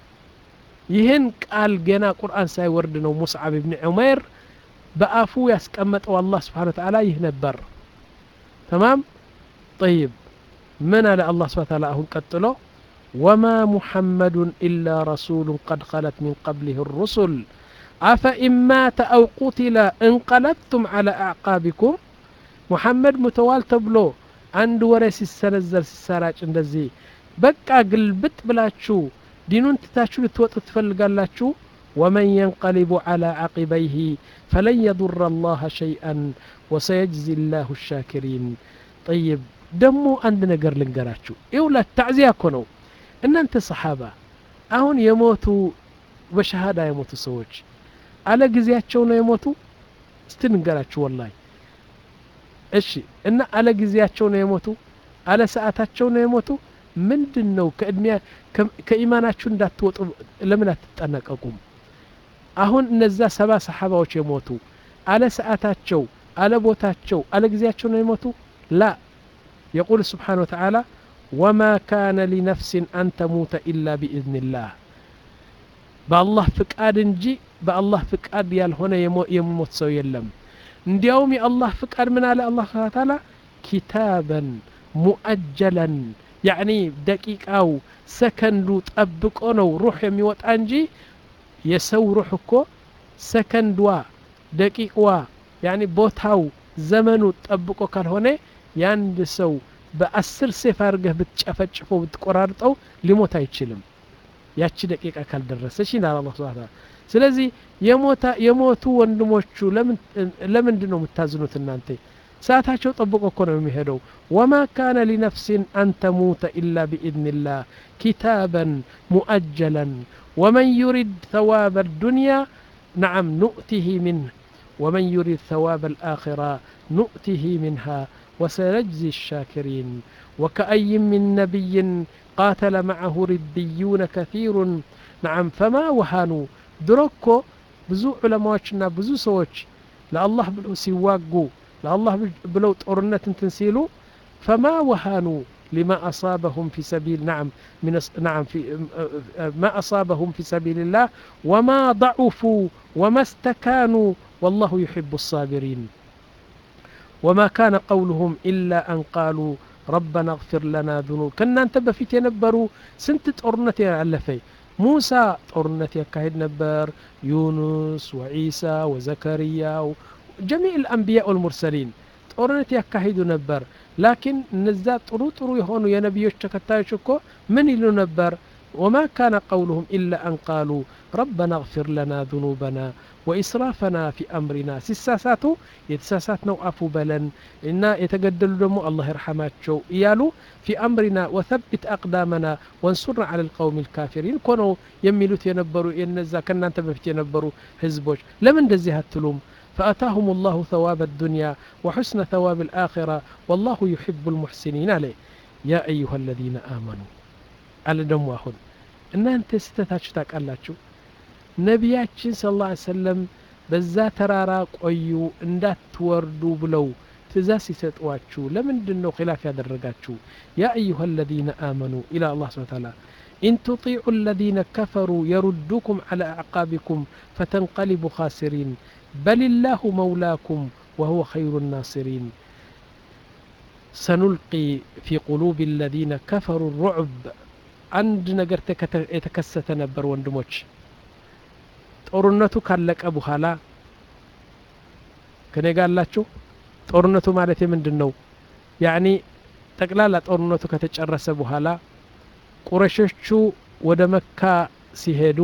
ይህን ቃል ገና ቁርአን ሳይወርድ ነው ሙስዓብ ብን ዑመይር በአፉ ያስቀመጠው አላህ ስብሓነ ወተዓላ ይህ ነበር። ተማም ጠይብ ምን አለ አላህ ስብሓነ ወተዓላ አሁን ቀጥሎ ወማ ሙሐመዱን ኢላ ረሱሉን ቀድ ኸለት ሚን ቀብሊህ ሩሱል አፈኢን ማተ አው ቁቲለ እንቀለብቱም ዐላ አዕቃቢኩም። ሙሐመድ ሙተዋል ተብሎ አንድ ወሬ ሲሰነዘር ሲሰራጭ እንደዚህ በቃ ግልብጥ ብላችሁ ዲኑን ትታችሁ ልትወጡ ትፈልጋላችሁ? ወመን የንቀሊቡ ዐላ ዓቂበይህ ፈለን የዱረ አላህ ሸይአን ወሰየጅዚ ላሁ ሻኪሪን። ጠይብ ደሞ አንድ ነገር ልንገራችሁ። ይውላት ታዕዚያ እኮ ነው። እናንተ ሰሓባ አሁን የሞቱ በሸሃዳ የሞቱ ሰዎች አለ ጊዜያቸው ነው የሞቱ? እስቲ ንገራችሁ ወላሂ። እሺ እና አለ ጊዜያቸው ነው የሞቱ? አለ ሰዓታቸው ነው የሞቱ? ምንድን ነው ከእድሜያ ከኢማናችሁ እንዳትወጡ ለምን አትጠነቀቁም? አሁን እነዛ ሰባ ሰሓባዎች የሞቱ አለ ሰዓታቸው አለ ቦታቸው አለ ጊዜያቸው ነው የሞቱ? ላ የቁል ስብሓነ ወተዓላ ወማ ካነ ሊነፍሲን አን ተሙተ ኢላ ቢኢዝኒላህ፣ በአላህ ፍቃድ እንጂ በአላህ ፍቃድ ያልሆነ የሚሞት ሰው የለም። እንዲያውም የአላህ ፍቃድ ምን አለ አላህ ስብሓነ ወተዓላ ኪታበን ሙአጀለን፣ ያዕኒ ደቂቃው ሰከንዱ ጠብቆ ነው ሩሕ የሚወጣ እንጂ የሰው ሩሕ እኮ ሰከንድዋ ደቂቅዋ ያዕኒ ቦታው ዘመኑ ጠብቆ ካልሆነ ያንድ ሰው በአስር ሴፍ አድርገህ ብትጨፈጭፈው ብትቆራርጠው ሊሞት አይችልም፣ ያቺ ደቂቃ ካልደረሰች ይላል አላህ ሱብሓነሁ ወተዓላ። ስለዚህ የሞታ የሞቱ ወንድሞቹ ለምንድን ነው የምታዝኑት እናንተ? ሰዓታቸው ጠብቆ እኮ ነው የሚሄደው። ወማ ካነ ሊነፍሲን አን ተሙተ ኢላ ቢኢዝኒላህ ኪታበን ሙአጀለን ወመን ዩሪድ ተዋበ ዱንያ ነዓም ኑእቲህ ሚንህ ወመን ዩሪድ ተዋበ ልአኺራ ኑእቲህ ሚንሃ ወሰነጅዚ ሻኪሪን ወከአይን ምን ነቢይን ቃተለ መዐሁ ሪድዩነ ከሲሩን ነዓም ፈማ ወሃኑ። ድሮ እኮ ብዙ ዑለማዎችና ብዙ ሰዎች ለአላህ ብለው ሲዋጉ ለአላህ ብለው ጦርነት እንትን ሲሉ ፈማ ወሃኑ ሊማ አሳበሁም ፊ ሰቢል ነዓም ነዓም ማ አሳበሁም ፊ ሰቢልላህ ወማ ضعፉ ወማ እስተካኑ ወላሁ ዩሒቡ الصابرين ወማ ካነ ቀውሉሁም ኢላ አን ቃሉ ረበና እግፊር ለና ذኑብ። ከእናንተ በፊት የነበሩ ስንት ጦርነት ያለፈ ሙሳ ጦርነት ያካሄድ ነበር፣ ዩኑስ ወዒሳ ወዘከርያ ጀሚዕ ልአንቢያ ወልሙርሰሊን ጦርነት ያካሂዱ ነበር። ላኪን እነዛ ጥሩ ጥሩ የሆኑ የነቢዮች ተከታዮች እኮ ምን ይሉ ነበር? ወማ ካነ ቀውሉሁም ኢላ አን ቃሉ ረበና እግፊር ለና ذኑበና ወኢስራፈና ፊ አምሪና። ሲሳሳቱ የተሳሳት ነው አፉ በለን እና የተገደሉ ደግሞ አላህ ይርሐማቸው እያሉ ፊ አምሪና ወተቢት አቅዳመና ወንሱርና ዐለ ልቀውም ልካፊሪን እኮ ነው የሚሉት የነበሩ የነዛ ከእናንተ በፊት የነበሩ ህዝቦች። ለምን እንደዚህ አትሉም? فأتاهم الله ثواب الدنيا وحسن ثواب الآخرة والله يحب المحسنين عليه. يا أيها الذين آمنوا على دمواهن إن أنت ستتاشتاك ألاتشو نبياتشين صلى الله عليه وسلم بزا ترارا قيو اندات توردو بلو تزاسي ستواتشو لمن دنو خلاف هذا الرقاتشو. يا أيها الذين آمنوا إلى الله سبحانه وتعالى إن تطيعوا الذين كفروا يردوكم على أعقابكم فتنقلبوا خاسرين بل الله مولاكم وهو خير الناصرين. سنلقي في قلوب الذين كفروا الرعب. عند نقرتك يتكست نبر وندموش ጦርነቱ ካለቀ በኋላ ከኔ ጋር አላችሁ? ጦርነቱ ማለት ምንድነው? ያኒ ጠቅላላ ጦርነቱ ከተጨረሰ በኋላ ቁረሾቹ ወደ መካ ሲሄዱ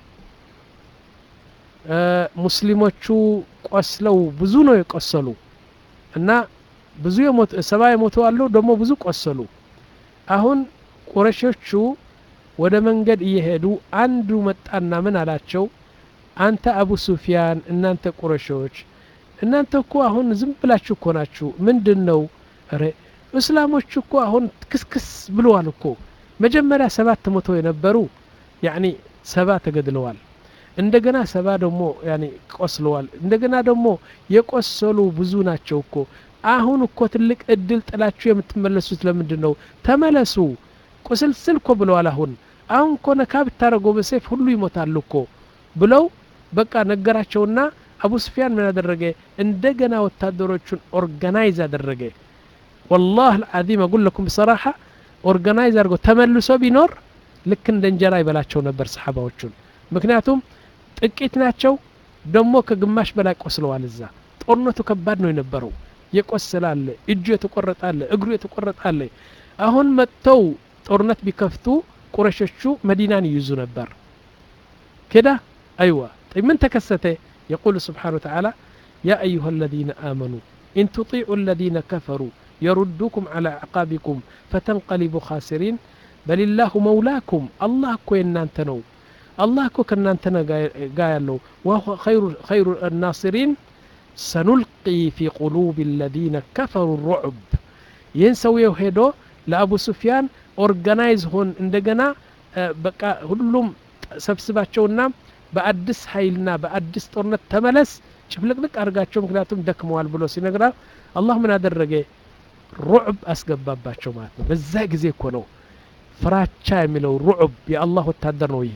ሙስሊሞቹ ቆስለው ብዙ ነው የቆሰሉ እና ብዙ የሞቱ ሰባ የሞቱ አሉ፣ ደግሞ ብዙ ቆሰሉ። አሁን ቁረሾቹ ወደ መንገድ እየሄዱ አንዱ መጣና ምን አላቸው? አንተ አቡ ሱፊያን፣ እናንተ ቁረሾች እናንተ እኮ አሁን ዝም ብላችሁ እኮ ናችሁ። ምንድነው? አረ እስላሞች እኮ አሁን ክስክስ ብለዋል እኮ። መጀመሪያ ሰባት መቶ የነበሩ ያኒ ሰባ ተገድለዋል። እንደገና ሰባ ደግሞ ያኔ ቆስለዋል እንደገና ደግሞ የቆሰሉ ብዙ ናቸው እኮ አሁን እኮ ትልቅ እድል ጥላችሁ የምትመለሱት ለምንድነው ተመለሱ ቁስልስል እኮ ብለዋል አሁን አሁን እኮ ነካ ብታረገው በሰይፍ ሁሉ ይሞታሉ እኮ ብለው በቃ ነገራቸውና አቡ ሱፊያን ምን አደረገ እንደገና ወታደሮቹን ኦርጋናይዝ አደረገ والله العظيم اقول لكم بصراحه ኦርጋናይዝ አድርጎ ተመልሶ ቢኖር ልክ እንደ እንጀራ ይበላቸው ነበር ሰሃባዎቹን ምክንያቱም ጥቂት ናቸው ደሞ ከግማሽ በላይ ቆስለዋል እዛ ጦርነቱ ከባድ ነው የነበረው የቆሰላለ እጁ የተቆረጣለ እግሩ የተቆረጣለ አሁን መጥተው ጦርነት ቢከፍቱ ቁረሾቹ መዲናን ይይዙ ነበር كده ايوه طيب من تكسته يقول سبحانه وتعالى يا ايها الذين امنوا ان تطيعوا الذين كفروا يردوكم على اعقابكم فتنقلبوا خاسرين بل الله مولاكم الله كو ينانت نو الله كو كنانت قايلو وهو خير خير الناصرين سنلقي في قلوب الذين كفروا الرعب ينسويو هيدو لابو سفيان اورغنايز هون እንደገና በቃ ሁሉም ሰብስባቸውና በአዲስ ኃይልና በአዲስ ጦርነት ተመለስ ጭፍልቅልቅ አርጋቸው ምክንያቱም ደክመዋል ብሎ ሲነግራ አላህ ምን አደረገ ሩዕብ አስገባባቸው ማለት ነው በዛ ጊዜ እኮ ነው ፍራቻ የሚለው ሩዕብ የአላህ ወታደር ነው ይሄ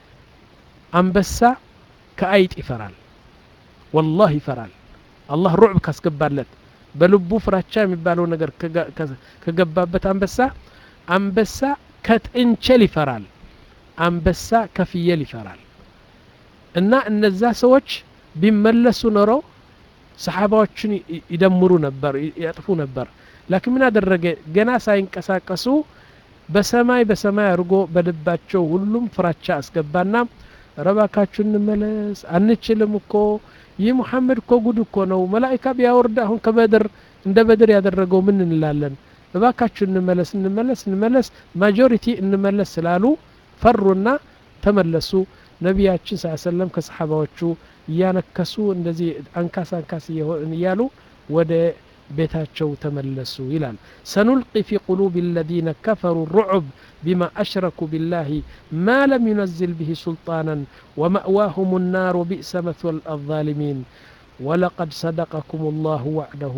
አንበሳ ከአይጥ ይፈራል والله ይፈራል አላህ ሩዕብ ካስገባለት በልቡ ፍራቻ የሚባለው ነገር ከገባበት አንበሳ አንበሳ ከጥንቸል ይፈራል አንበሳ ከፍየል ይፈራል እና እነዛ ሰዎች ቢመለሱ ኖሮ ሰሃባዎችን ይደምሩ ነበር ያጥፉ ነበር لكن ምን አደረገ ገና ሳይንቀሳቀሱ በሰማይ በሰማይ አርጎ በልባቸው ሁሉም ፍራቻ አስገባና ረባካችሁን መለስ አንችልም እኮ ይህ መሐመድ እኮ ጉድ እኮ ነው መላእክት ቢያወርድ አሁን ከበድር እንደ በድር ያደረገው ምን እንላለን ረባካችሁን መለስ እንመለስ እንመለስ ማጆሪቲ እንመለስ ስላሉ ፈሩና ተመለሱ ነብያችን ሰለላሁ ዐለይሂ ወሰለም ከሰሃባዎቹ ያነከሱ እንደዚህ አንካስ አንካስ ይያሉ ወደ بيتاتشو تملسوا إلى سنلقي في قلوب الذين كفروا الرعب بما أشركوا بالله ما لم ينزل به سلطانا ومأواهم النار وبئس مثوى الظالمين ولقد صدقكم الله وعده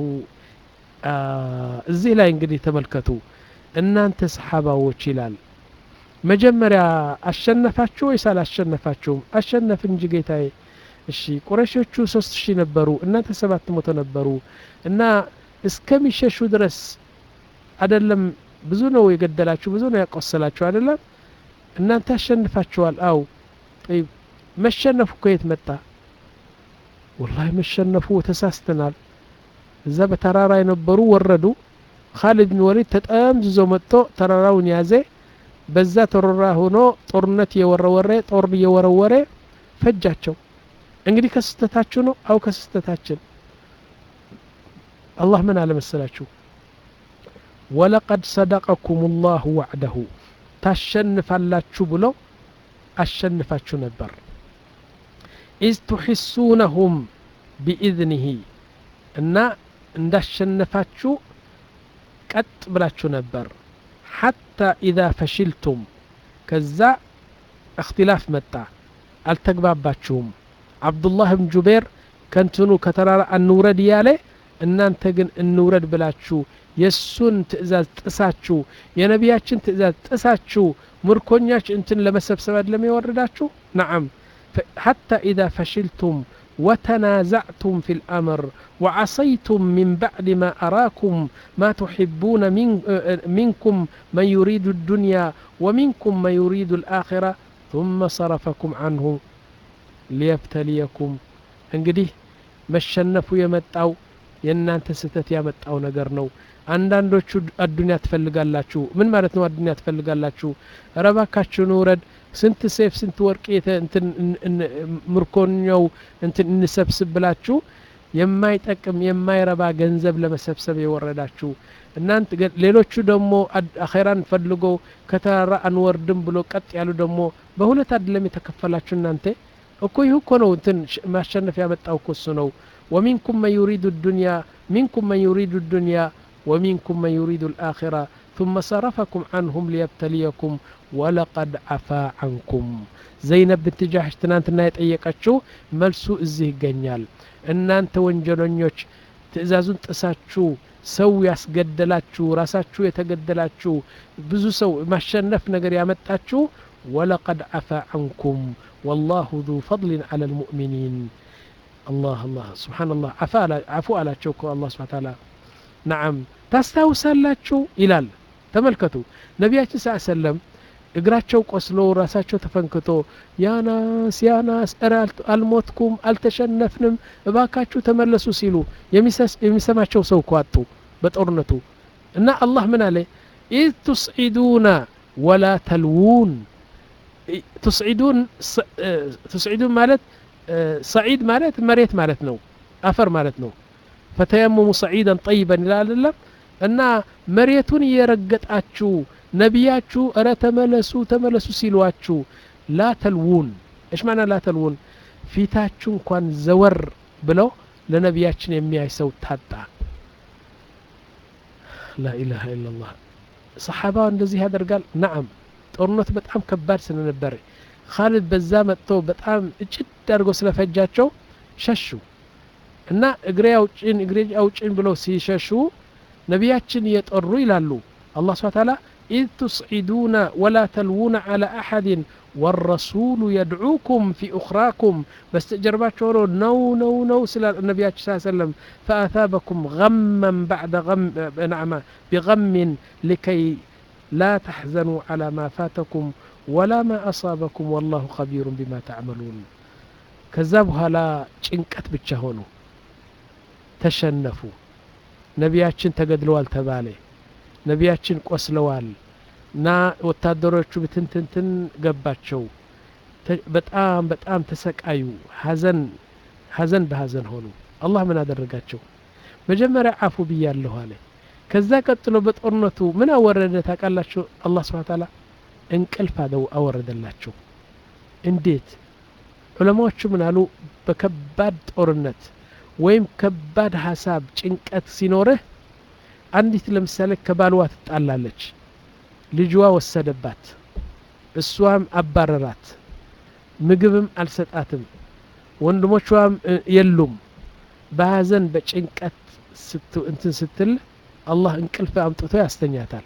እዚህ ላይ እንግዲህ ተመልከቱ እናንተ ሰሃባዎች ይላል መጀመሪያ አሸነፋችሁ ወይስ አላሸነፋችሁም አሸነፍ እንጂ ጌታዬ እሺ ቁረሾቹ ሶስት ሺህ ነበሩ እናንተ ሰባት መቶ ነበሩ እና እስከሚሸሹ ድረስ አይደለም ብዙ ነው የገደላችሁ ብዙ ነው ያቆሰላችሁ አይደለም እናንተ አሸንፋችኋል አው طيب መሸነፉ ከየት መጣ والله መሸነፉ ተሳስተናል እዛ በተራራ የነበሩ ወረዱ خالد بن وليد ተጠምዝዞ መጥቶ ተራራውን ያዘ በዛ ተራራ ሆኖ ጦርነት የወረወረ ጦር የወረወረ ፈጃቸው እንግዲህ ከስተታችሁ ነው አው ከስተታችን الله من على مسلاችሁ ولقد صدقكم الله وعده ታሸንፋላችሁ ብሎ አሸንፋችሁ ነበር إذ تحسونهم بإذنه እና እንዳሸነፋችሁ ቀጥ ብላችሁ ነበር حتى إذا فشلتم ከዛ اختلاف መጣ አልተግባባችሁም عبد الله بن جبير كنتنو كترار النورد ياله እናንተ ግን እንውረድ ብላችሁ የሱን ትእዛዝ ጥሳችሁ የነቢያችን ትእዛዝ ጥሳችሁ ምርኮኛች እንትን ለመሰብሰብ አይደለም የወረዳችሁ نعم حتى إذا فشلتم وتنازعتم في الأمر وعصيتم من بعد ما أراكم ما تحبون من منكم من يريد الدنيا ومنكم من يريد الآخرة ثم صرفكم عنه ليبتليكم እንግዲህ መሸነፉ የመጣው የናንተ ስተት ያመጣው ነገር ነው አንዳንዶቹ አዱንያ ትፈልጋላችሁ ምን ማለት ነው አዱንያ ትፈልጋላችሁ ረባካችሁ ወረድ ስንት ሴፍ ስንት ወርቅ እንትን ምርኮኛው እንትን እንሰብስብላችሁ የማይጠቅም የማይረባ ገንዘብ ለመሰብሰብ የወረዳችሁ እናንተ ሌሎቹ ደግሞ አኺራን ፈልጎ ከተራ አንወርድም ብሎ ቀጥ ያሉ ደግሞ በሁለት አይደለም የተከፈላችሁ እናንተ እኮ ይሁ እኮ ነው እንትን ማሸነፍ ያመጣው እኮ እሱ ነው ومنكم من يريد الدنيا منكم من يريد الدنيا ومنكم من يريد الآخرة ثم صرفكم عنهم ليبتليكم ወለቀድ ዓፋ ዐንኩም ዘይነብ ብንት ጃሕሽ ትናንትና የጠየቀችው መልሱ እዚህ ይገኛል። እናንተ ወንጀለኞች ትእዛዙን ጥሳችሁ ሰው ያስገደላችሁ ራሳችሁ የተገደላችሁ ብዙ ሰው ማሸነፍ ነገር ያመጣችሁ ወለቀድ ዓፋ ዐንኩም ወላሁ ذو فضل على المؤمنين الله الله سبحان الله عفو አላቸው እኮ አላህ ሱብሓነሁ ወተዓላ ነዓም ታስታውሳላችሁ ይላል። ተመልከቱ ነቢያችን ሰለላሁ ዐለይሂ ወሰለም እግራቸው ቆስሎ ራሳቸው ተፈንክቶ ያናስ ያናስ እረ አልሞትኩም አልተሸነፍንም እባካችሁ ተመለሱ ሲሉ የሚሰማቸው ሰው እኮ አጡ በጦርነቱ። እና አላህ ምን አለ ኢዝ ቱስዒዱና ወላ ተልውን ቱስዒዱን ቱስዒዱን ማለት ሰዒድ ማለት መሬት ማለት ነው አፈር ማለት ነው። ፈተየሙሙ ሰዒደን ጠይበን ይላል አይደለም። እና መሬቱን እየረገጣችሁ ነቢያችሁ እረ ተመለሱ ተመለሱ ሲሏችሁ ላ ተልውን እሽ ማና ላ ተልውን ፊታችሁ እንኳን ዘወር ብለው ለነቢያችን የሚያይ ሰው ታጣ። ላ ኢላሃ ኢላላህ ሰሓባ እንደዚህ ያደርጋል። ነዓም ጦርነት በጣም ከባድ ስለነበረ ኻሊድ በዛ መጥቶ በጣም እጭድ አድርጎ ስለፈጃቸው ሸሹ እና እግሬ አውጭን እግሬ አውጭን ብለው ሲሸሹ ነቢያችን እየጠሩ ይላሉ አላህ ሱብሓነሁ ወተዓላ ኢዝ ቱስዒዱና ወላ ተልውን ዐላ አሐድን ወረሱሉ የድዑኩም ፊ ኡኽራኩም በስተጀርባቸው ሆኖ ነው ነው ነው ስለ ነቢያችን ሰለላሁ ዐለይሂ ወሰለም ፈአሳበኩም ገመን በዕደ ነዕማ ቢገምን ሊከይ ላ ተሕዘኑ ዐላ ማ ፋተኩም ወላ ማ አሳበኩም ወላሁ ኸቢሩን ቢማ ተዕመሉን። ከዛ በኋላ ጭንቀት ብቻ ሆኑ፣ ተሸነፉ። ነቢያችን ተገድለዋል ተባለ፣ ነቢያችን ቆስለዋል እና ወታደሮቹ ብትንትንትን ገባቸው። በጣም በጣም ተሰቃዩ። ሐዘን ሐዘን በሐዘን ሆኑ። አላህ ምን አደረጋቸው? መጀመሪያ አፉ ብያለሁ አለ። ከዛ ቀጥሎ በጦርነቱ ምን አወረደ ታውቃላችሁ? አላህ ሱብሓነሁ ወተዓላ እንቅልፍ አወረደላቸው። እንዴት? ዑለማዎቹ ምን አሉ? በከባድ ጦርነት ወይም ከባድ ሐሳብ ጭንቀት ሲኖርህ አንዲት ለምሳሌ ከባልዋ ትጣላለች፣ ልጅዋ ወሰደባት፣ እሷም አባረራት፣ ምግብም አልሰጣትም፣ ወንድሞቿም የሉም። በሐዘን በጭንቀት እንትን ስትል አላህ እንቅልፍ አምጥቶ ያስተኛታል።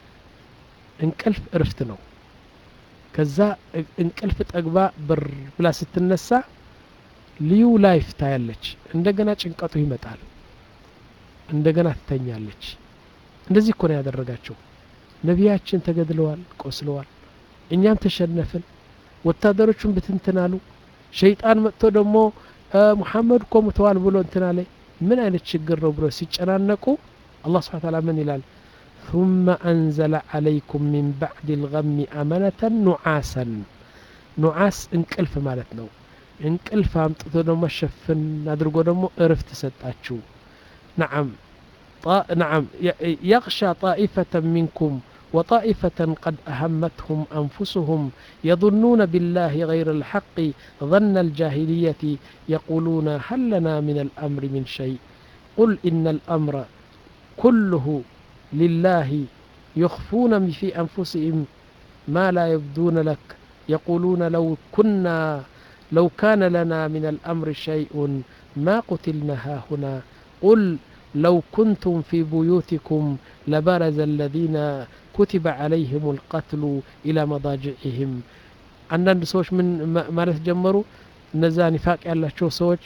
እንቅልፍ እርፍት ነው። ከዛ እንቅልፍ ጠግባ ብር ብላ ስትነሳ ልዩ ላይፍ ታያለች። እንደገና ጭንቀቱ ይመጣል፣ እንደገና ትተኛለች። እንደዚህ እኮ ነው ያደረጋቸው። ነቢያችን ተገድለዋል፣ ቆስለዋል፣ እኛም ተሸነፍን፣ ወታደሮቹን ብትንትናሉ። ሸይጣን መጥቶ ደግሞ ሙሐመድ እኮ ሙተዋል ብሎ እንትና ላይ ምን አይነት ችግር ነው ብሎ ሲጨናነቁ አላህ ሱብሓነሁ ወተዓላ ምን ይላል? ثم أنزل عليكم من بعد الغم أمنة نعاسا نعاس እንቅልፍ ማለት ነው። እንቅልፍ አምጥቶ ደግሞ ሸፍን አድርጎ ደግሞ እረፍት ሰጣችሁ። نعم نعم يغشى طائفة منكم وطائفة قد أهمتهم أنفسهم يظنون بالله غير الحق ظن الجاهلية يقولون هل لنا من الأمر من شيء قل إن الأمر كله لله يخفون في أنفسهم ما لا يبدون لك يقولون لو كنا لو كان لنا من الأمر شيء ما قتلنا هاهنا قل لو كنتم في بيوتكم لبرز الذين كتب عليهم القتل إلى مضاجعهم عندنا سوش من مارس جمروا نزا نفاق ያላቸው ሰዎች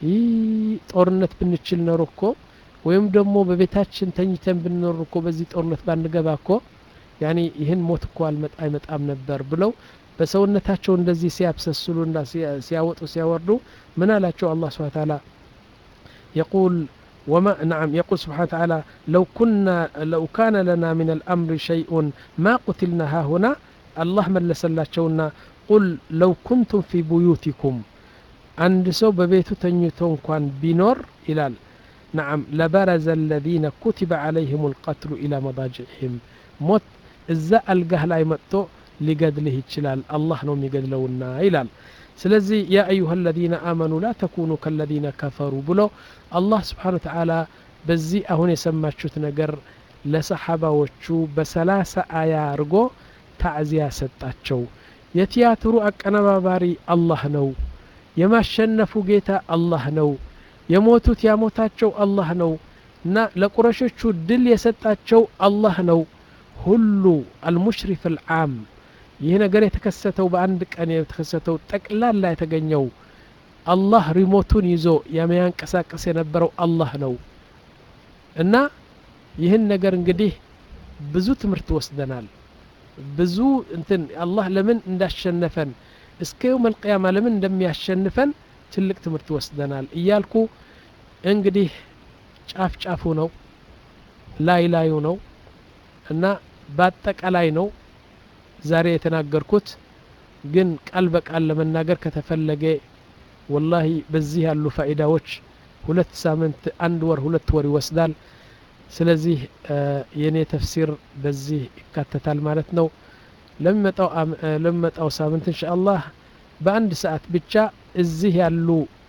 ጦርነት ብንችል ነው እኮ ወይም ደግሞ በቤታችን ተኝተን ብንኖር እኮ በዚህ ጦርነት ባንገባ እኮ ያኒ ይህን ሞት እኮ አይመጣም ነበር ብለው በሰውነታቸው እንደዚህ ሲያብሰስሉና ሲያወጡ ሲያወርዱ ምን አላቸው አላህ Subhanahu Wa Ta'ala يقول وما نعم يقول سبحانه وتعالى لو كنا لو كان لنا من الأمر شيء ما قتلنا ها هنا الله ملسلاቸውና قل لو كنتم في بيوتكم عند ሰው በቤቱ ተኝቶ እንኳን ቢኖር ይላል نعم لبرز الذين كتب عليهم القتل إلى مضاجعهم موت إذا ألقاه لا يمتو لقدله يتشلال الله نوم يقدلونا إلال سلزي يا أيها الذين آمنوا لا تكونوا كالذين كفروا بلو الله سبحانه وتعالى بزي أهون يسمى شوت نقر لصحابة وشو بسلاسة آية رقو ታዕዚያ ሰጣቸው የቲያትሩ አቀነባባሪ አላህ ነው የማሸነፉ ጌታ አላህ ነው የሞቱት ያሞታቸው አላህ ነው እና ለቁረሾቹ ድል የሰጣቸው አላህ ነው ሁሉ አልሙሽሪፍ العام ይሄ ነገር የተከሰተው በአንድ ቀን የተከሰተው ጠቅላላ የተገኘው አላህ ሪሞቱን ይዞ የሚያንቀሳቀስ የነበረው አላህ ነው እና ይህን ነገር እንግዲህ ብዙ ትምህርት ወስደናል ብዙ እንትን አላህ ለምን እንዳሸነፈን እስከ يوم القيامة ለምን እንደሚያሸንፈን ትልቅ ትምህርት ወስደናል እያልኩ እንግዲህ ጫፍ ጫፉ ነው ላይ ላዩ ነው እና በአጠቃላይ ነው ዛሬ የተናገርኩት ግን ቃል በቃል ለመናገር ከተፈለገ والله በዚህ ያሉ ፋይዳዎች ሁለት ሳምንት አንድ ወር ሁለት ወር ይወስዳል ስለዚህ የኔ ተፍሲር በዚህ ይካተታል ማለት ነው ለመጣው ለመጣው ሳምንት ኢንሻአላህ በአንድ ሰዓት ብቻ እዚህ ያሉ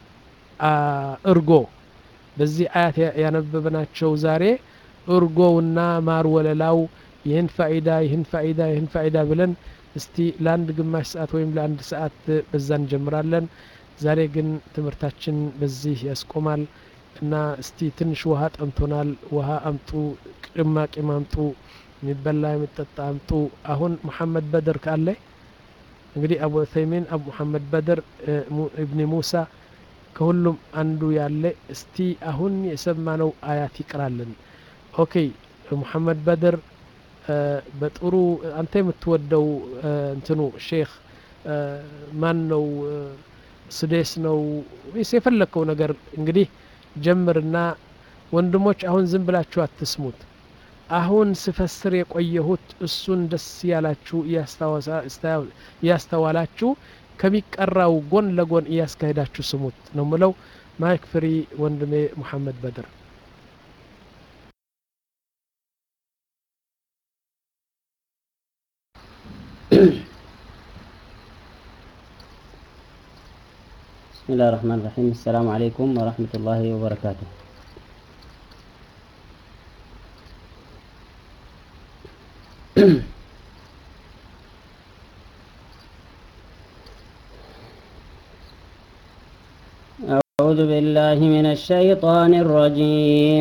እርጎ በዚህ አያት ያነበብናቸው ዛሬ እርጎውና ማር ወለላው ይህን ፋይዳ ይህን ፋይዳ ይህን ፋይዳ ብለን እስቲ ለአንድ ግማሽ ሰዓት ወይም ለአንድ ሰዓት በዛ እንጀምራለን ዛሬ ግን ትምህርታችን በዚህ ያስቆማል እና እስቲ ትንሽ ውሃ ጠምቶናል ውሃ አምጡ ጭማቂ ማምጡ የሚበላ የሚጠጣ አምጡ አሁን መሐመድ በድር ካለ እንግዲህ አቡ ዑሰይሚን አቡ መሐመድ በድር ኢብኑ ሙሳ ከሁሉም አንዱ ያለ እስቲ አሁን የሰማነው አያት ይቀራልን ኦኬ መሐመድ በድር በጥሩ አንተ የምትወደው እንትኑ ሼክ ማን ነው ስደስ ነው ወይስ የፈለከው ነገር እንግዲህ ጀምርና ወንድሞች አሁን ዝም ብላችሁ አትስሙት አሁን ስፈስር የቆየሁት እሱን ደስ ያላችሁ ያስተዋሳ ያስተዋላችሁ ከሚቀራው ጎን ለጎን ያስካሄዳችሁ ስሙት ነው ምለው ማይክ ፍሪ ወንድሜ መሐመድ በድር بسم الله الرحمن الرحيم السلام عليكم ورحمة الله وبركاته أعوذ بالله من الشيطان الرجيم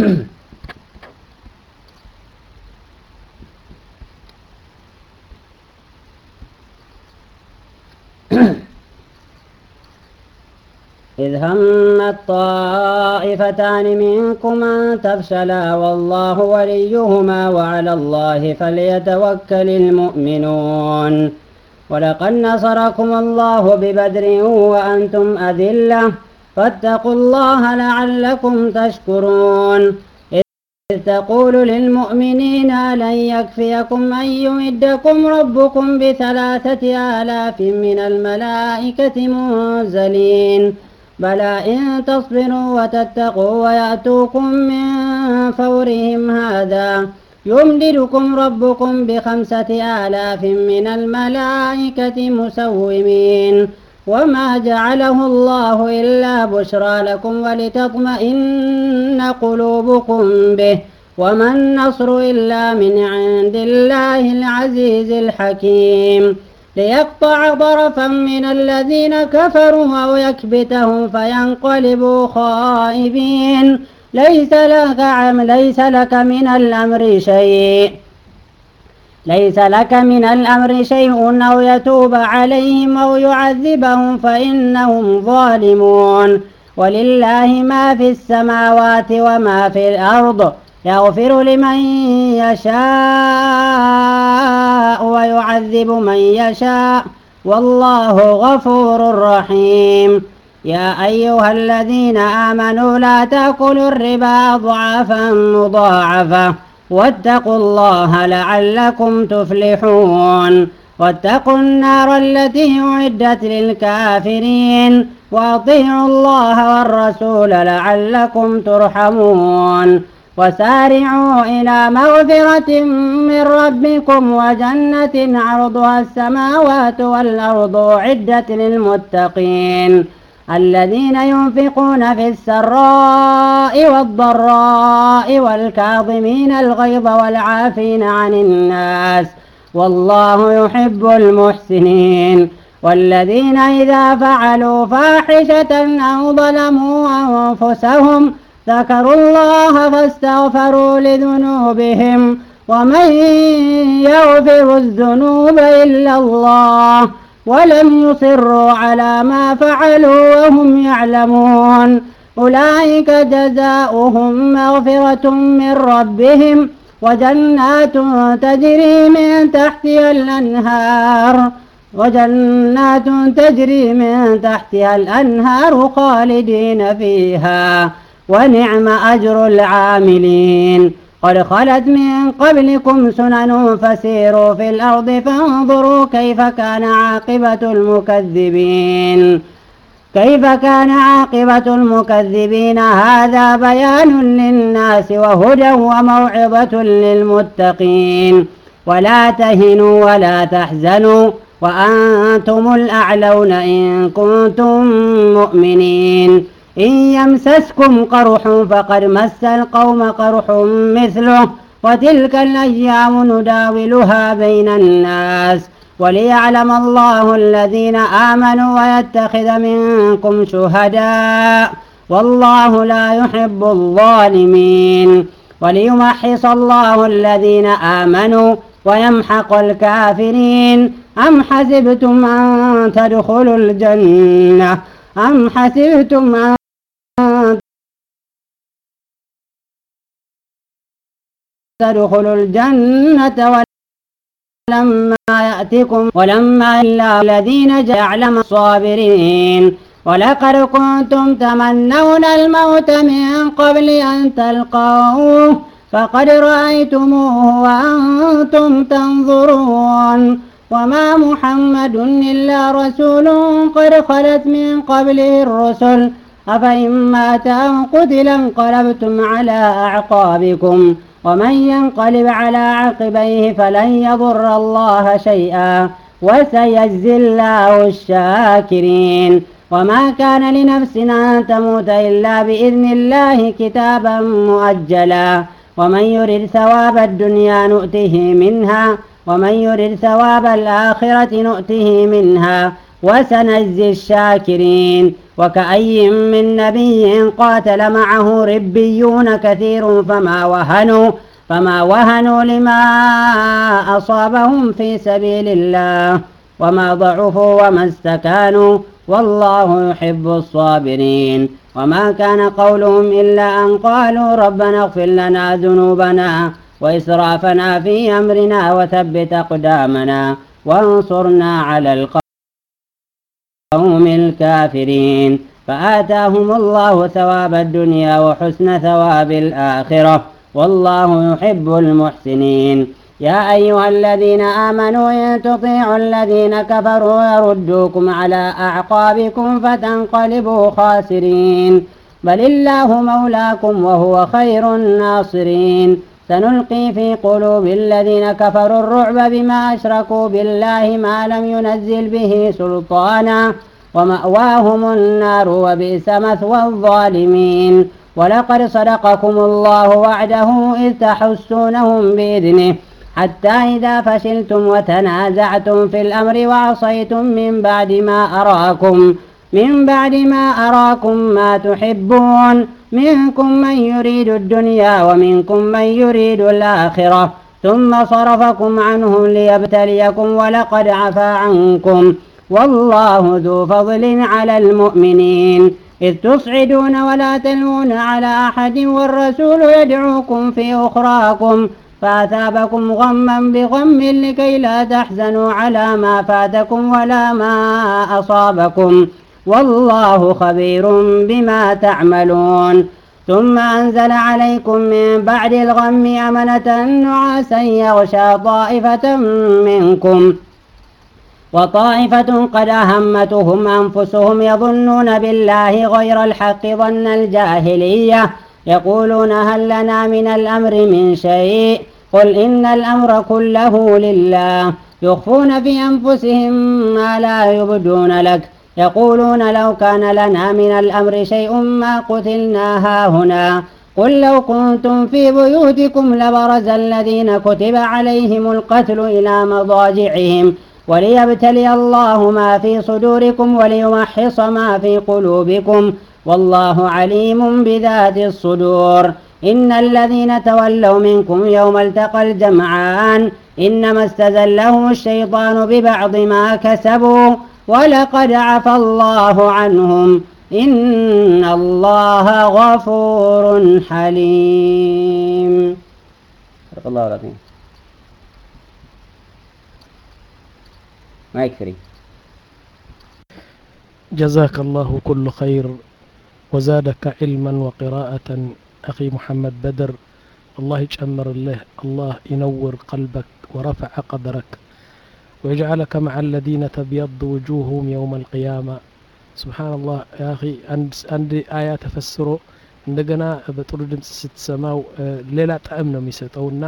إذ هم الطائفتان منكم أن تفشلا والله وليهما وعلى الله فليتوكل المؤمنون ولقد نصركم الله ببدر وأنتم أذلة فاتقوا الله لعلكم تشكرون إذ تقول للمؤمنين لن يكفيكم أن يمدكم ربكم بثلاثة آلاف من الملائكة منزلين بلى إن تصبروا وتتقوا ويأتوكم من فورهم هذا يمددكم ربكم بخمسة آلاف من الملائكة مسومين وما جعله الله إلا بشرى لكم ولتطمئن قلوبكم به وما النصر إلا من عند الله العزيز الحكيم ليقطع طرفا من الذين كفروا أو يكبتهم فينقلبوا خائبين ليس لك عم ليس لك من الأمر شيء ليس لك من الأمر شيء أو يتوب عليهم أو يعذبهم فإنهم ظالمون ولله ما في السماوات وما في الأرض يغفر لمن يشاء ويعذب من يشاء والله غفور رحيم يا أيها الذين آمنوا لا تأكلوا الربا أضعافا مضاعفة واتقوا الله لعلكم تفلحون واتقوا النار التي أعدت للكافرين وأطيعوا الله والرسول لعلكم ترحمون وسارعوا إلى مغفرة من ربكم وجنة عرضها السماوات والأرض أعدت للمتقين الذين ينفقون في السراء والضراء والكاظمين الغيظ والعافين عن الناس والله يحب المحسنين. والذين إذا فعلوا فاحشة أو ظلموا أنفسهم ذكروا الله فاستغفروا لذنوبهم ومن يغفر الذنوب إلا الله ولم يصروا على ما فعلوا وهم يعلمون أولئك جزاؤهم مغفرة من ربهم وجنات تجري من تحتها الأنهار وجنات تجري من تحتها الأنهار خالدين فيها ونعم أجر العاملين. قد خلت من قبلكم سنن فسيروا في الأرض فانظروا كيف كان عاقبة المكذبين كيف كان عاقبة المكذبين. هذا بيان للناس وهدى وموعظة للمتقين. ولا تهنوا ولا تحزنوا وأنتم الأعلون إن كنتم مؤمنين. إن يمسسكم قرح فقد مس القوم قرح مثله وتلك الأيام نداولها بين الناس وليعلم الله الذين آمنوا ويتخذ منكم شهداء والله لا يحب الظالمين. وليمحص الله الذين آمنوا ويمحق الكافرين. أم حسبتم أن تدخلوا الجنة أم حسبتم أن تدخلوا الجنة ولما يأتكم ولما إلا الذين يعلم الصابرين. ولقد كنتم تمنون الموت من قبل أن تلقوه فقد رأيتموه وأنتم تنظرون. وما محمد إلا رسول قد خلت من قبله الرسل أفإن مات أو قتل انقلبتم على أعقابكم ومن ينقلب على عقبيه فلن يضر الله شيئا وسيجزي الله الشاكرين. وما كان لنفس أن تموت إلا بإذن الله كتابا مؤجلا ومن يرد ثواب الدنيا نؤته منها ومن يرد ثواب الآخرة نؤته منها وسنجزي الشاكرين. وكأي من نبي قاتل معه ربيون كثير فما وهنوا فما وهنوا لما أصابهم في سبيل الله وما ضعفوا وما استكانوا والله يحب الصابرين. وما كان قولهم إلا أن قالوا ربنا اغفر لنا ذنوبنا وإسرافنا في أمرنا وثبت أقدامنا وانصرنا على القوم الكافرين. فآتاهم الله ثواب الدنيا وحسن ثواب الآخرة والله يحب المحسنين. يا أيها الذين آمنوا إن تطيعوا الذين كفروا يردوكم على أعقابكم فتنقلبوا خاسرين بل الله مولاكم وهو خير الناصرين. سنلقي في قلوب الذين كفروا الرعب بما أشركوا بالله ما لم ينزل به سلطانا ومأواهم النار وبئس مثوى الظالمين. ولقد صدقكم الله وعده إذ تحسونهم بإذنه حتى إذا فشلتم وتنازعتم في الأمر وعصيتم من بعد ما أراكم من بعد ما أراكم ما تحبون منكم من يريد الدنيا ومنكم من يريد الآخرة ثم صرفكم عنهم ليبتليكم ولقد عفا عنكم والله ذو فضل على المؤمنين. إذ تصعدون ولا تلوون على أحد والرسول يدعوكم في أخراكم فأثابكم غما بغم لكي لا تحزنوا على ما فاتكم ولا ما أصابكم والله خبير بما تعملون. ثم أنزل عليكم من بعد الغم أمنة نعاسا يغشى طائفة منكم وطائفة قد أهمتهم أنفسهم يظنون بالله غير الحق ظن الجاهلية يقولون هل لنا من الأمر من شيء قل إن الأمر كله لله يخفون في أنفسهم ما لا يبدون لك يقولون لو كان لنا من الأمر شيء ما قتلنا هاهنا قل لو كنتم في بيوتكم لبرز الذين كتب عليهم القتل إلى مضاجعهم وليبتلي الله ما في صدوركم وليمحص ما في قلوبكم والله عليم بذات الصدور إن الذين تولوا منكم يوم التقى الجمعان إنما استزلهم الشيطان ببعض ما كسبوا ولقد عفى الله عنهم إن الله غفور حليم. صدق الله العظيم. ما يكفي. جزاك الله كل خير وزادك علما وقراءة أخي محمد بدر. الله يجمر الله، الله ينور قلبك ورفع قدرك ويجعلك مع الذين تبيض وجوههم يوم القيامة. سبحان الله يا أخي، عندي آيات تفسره عندنا بطول دمس ستسماو ليلة تأمنا ميستونا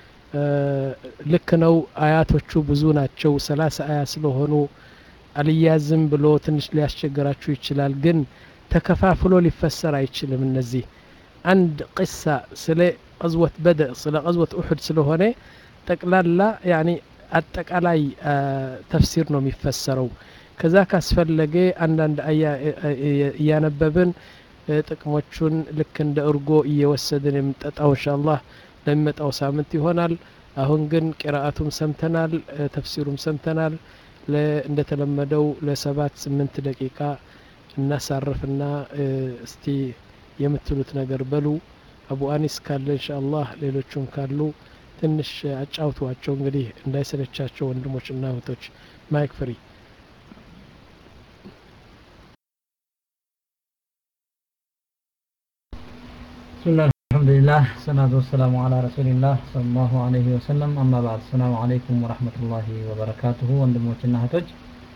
لكنو آيات وشو بزوناتشو ثلاث آيات سلوهنو አልያዝም ብሎ ትንሽ ሊያስቸግራችሁ ይችላል። ግን ተከፋፍሎ ሊፈሰር አይችልም። እነዚህ አንድ ቅሳ ስለ ቀዝወት በድር ስለ ቀዝወት ኡሁድ ስለሆነ ጠቅላላ ያኒ አጠቃላይ ተፍሲር ነው የሚፈሰረው። ከዛ ካስፈለገ አንዳንድ አያ ያነበብን ጥቅሞቹን ልክ እንደ እርጎ እየወሰድን የምንጠጣው ኢንሻአላህ ለሚመጣው ሳምንት ይሆናል። አሁን ግን ቂራአቱም ሰምተናል፣ ተፍሲሩም ሰምተናል። እንደተለመደው ለሰባት ስምንት ደቂቃ እናሳርፍና እስቲ የምትሉት ነገር በሉ። አቡ አኒስ ካለ ኢንሻአላህ ሌሎቹም ካሉ ትንሽ አጫውቷቸው እንግዲህ እንዳይሰለቻቸው ወንድሞችና እህቶች። ማይክ ፍሪ። ብስሚላህ አልሐምዱሊላህ ሰላቱ ወሰላሙ አላ ረሱሊላህ ሰለላሁ ዐለይሂ ወሰለም። አማ ባዕድ። ሰላሙ አለይኩም ወራህመቱላሂ ወበረካቱሁ። ወንድሞችና እህቶች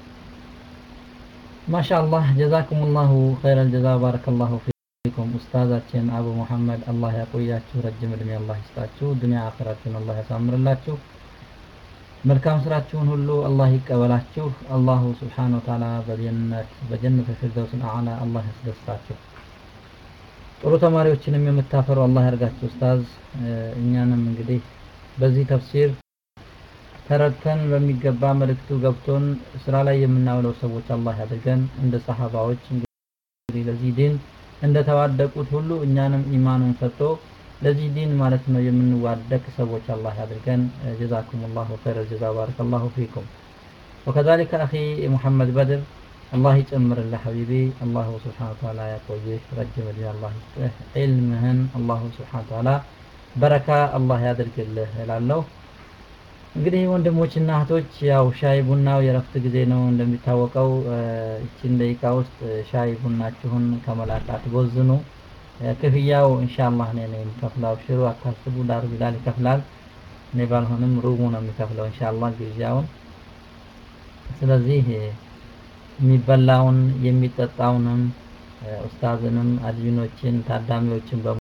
ማሻአላህ ጀዛኩሙላሁ ኸይረል ጀዛ ባረከላሁ ፊኩም። ኡስታዛችን አቡ መሐመድ አላህ ያቆያችሁ፣ ረጅም እድሜ አላህ ይስጣችሁ፣ ዱንያ አኺራችሁን አላህ ያሳምርላችሁ፣ መልካም ስራችሁን ሁሉ አላህ ይቀበላችሁ። አላሁ ሱብሓነሁ ወተዓላ በጀነት በጀነት ፊርደውስ አዕላ አላህ ያስደስታችሁ። ጥሩ ተማሪዎችንም የምታፈሩ አላህ ያርጋችሁ ኡስታዝ። እኛንም እንግዲህ በዚህ ተፍሲር ተረድተን በሚገባ መልእክቱ ገብቶን ስራ ላይ የምናውለው ሰዎች አላህ ያድርገን። እንደ ሰሃባዎች እንግዲህ ለዚህ ዲን እንደ ተዋደቁት ሁሉ እኛንም ኢማኑን ሰጥቶ ለዚህ ዲን ማለት ነው የምንዋደቅ ሰዎች አላህ ያድርገን። ጀዛኩሙላሁ ኸይረል ጀዛ ባረከላሁ ፊኩም። وكذلك أخي محمد بدر الله يجمر الله حبيبي، الله سبحانه وتعالى يقول رجم لي الله علمهن، الله سبحانه وتعالى بركة الله يدرك الله ላለው እንግዲህ ወንድሞችና እህቶች ያው ሻይ ቡናው የረፍት ጊዜ ነው እንደሚታወቀው። እቺን ደቂቃ ውስጥ ሻይ ቡናችሁን ከመላቃት ጎዝኑ። ክፍያው ኢንሻአላህ እኔ ነኝ የምከፍለው። ሽሩ አታስቡ፣ ዳሩ ቢላል ይከፍላል። እኔ ባልሆንም ሩሙ ነው የሚከፍለው ኢንሻአላህ ግብዣውን። ስለዚህ የሚበላውን የሚጠጣውንም ኡስታዝንም አድሚኖችን ታዳሚዎችን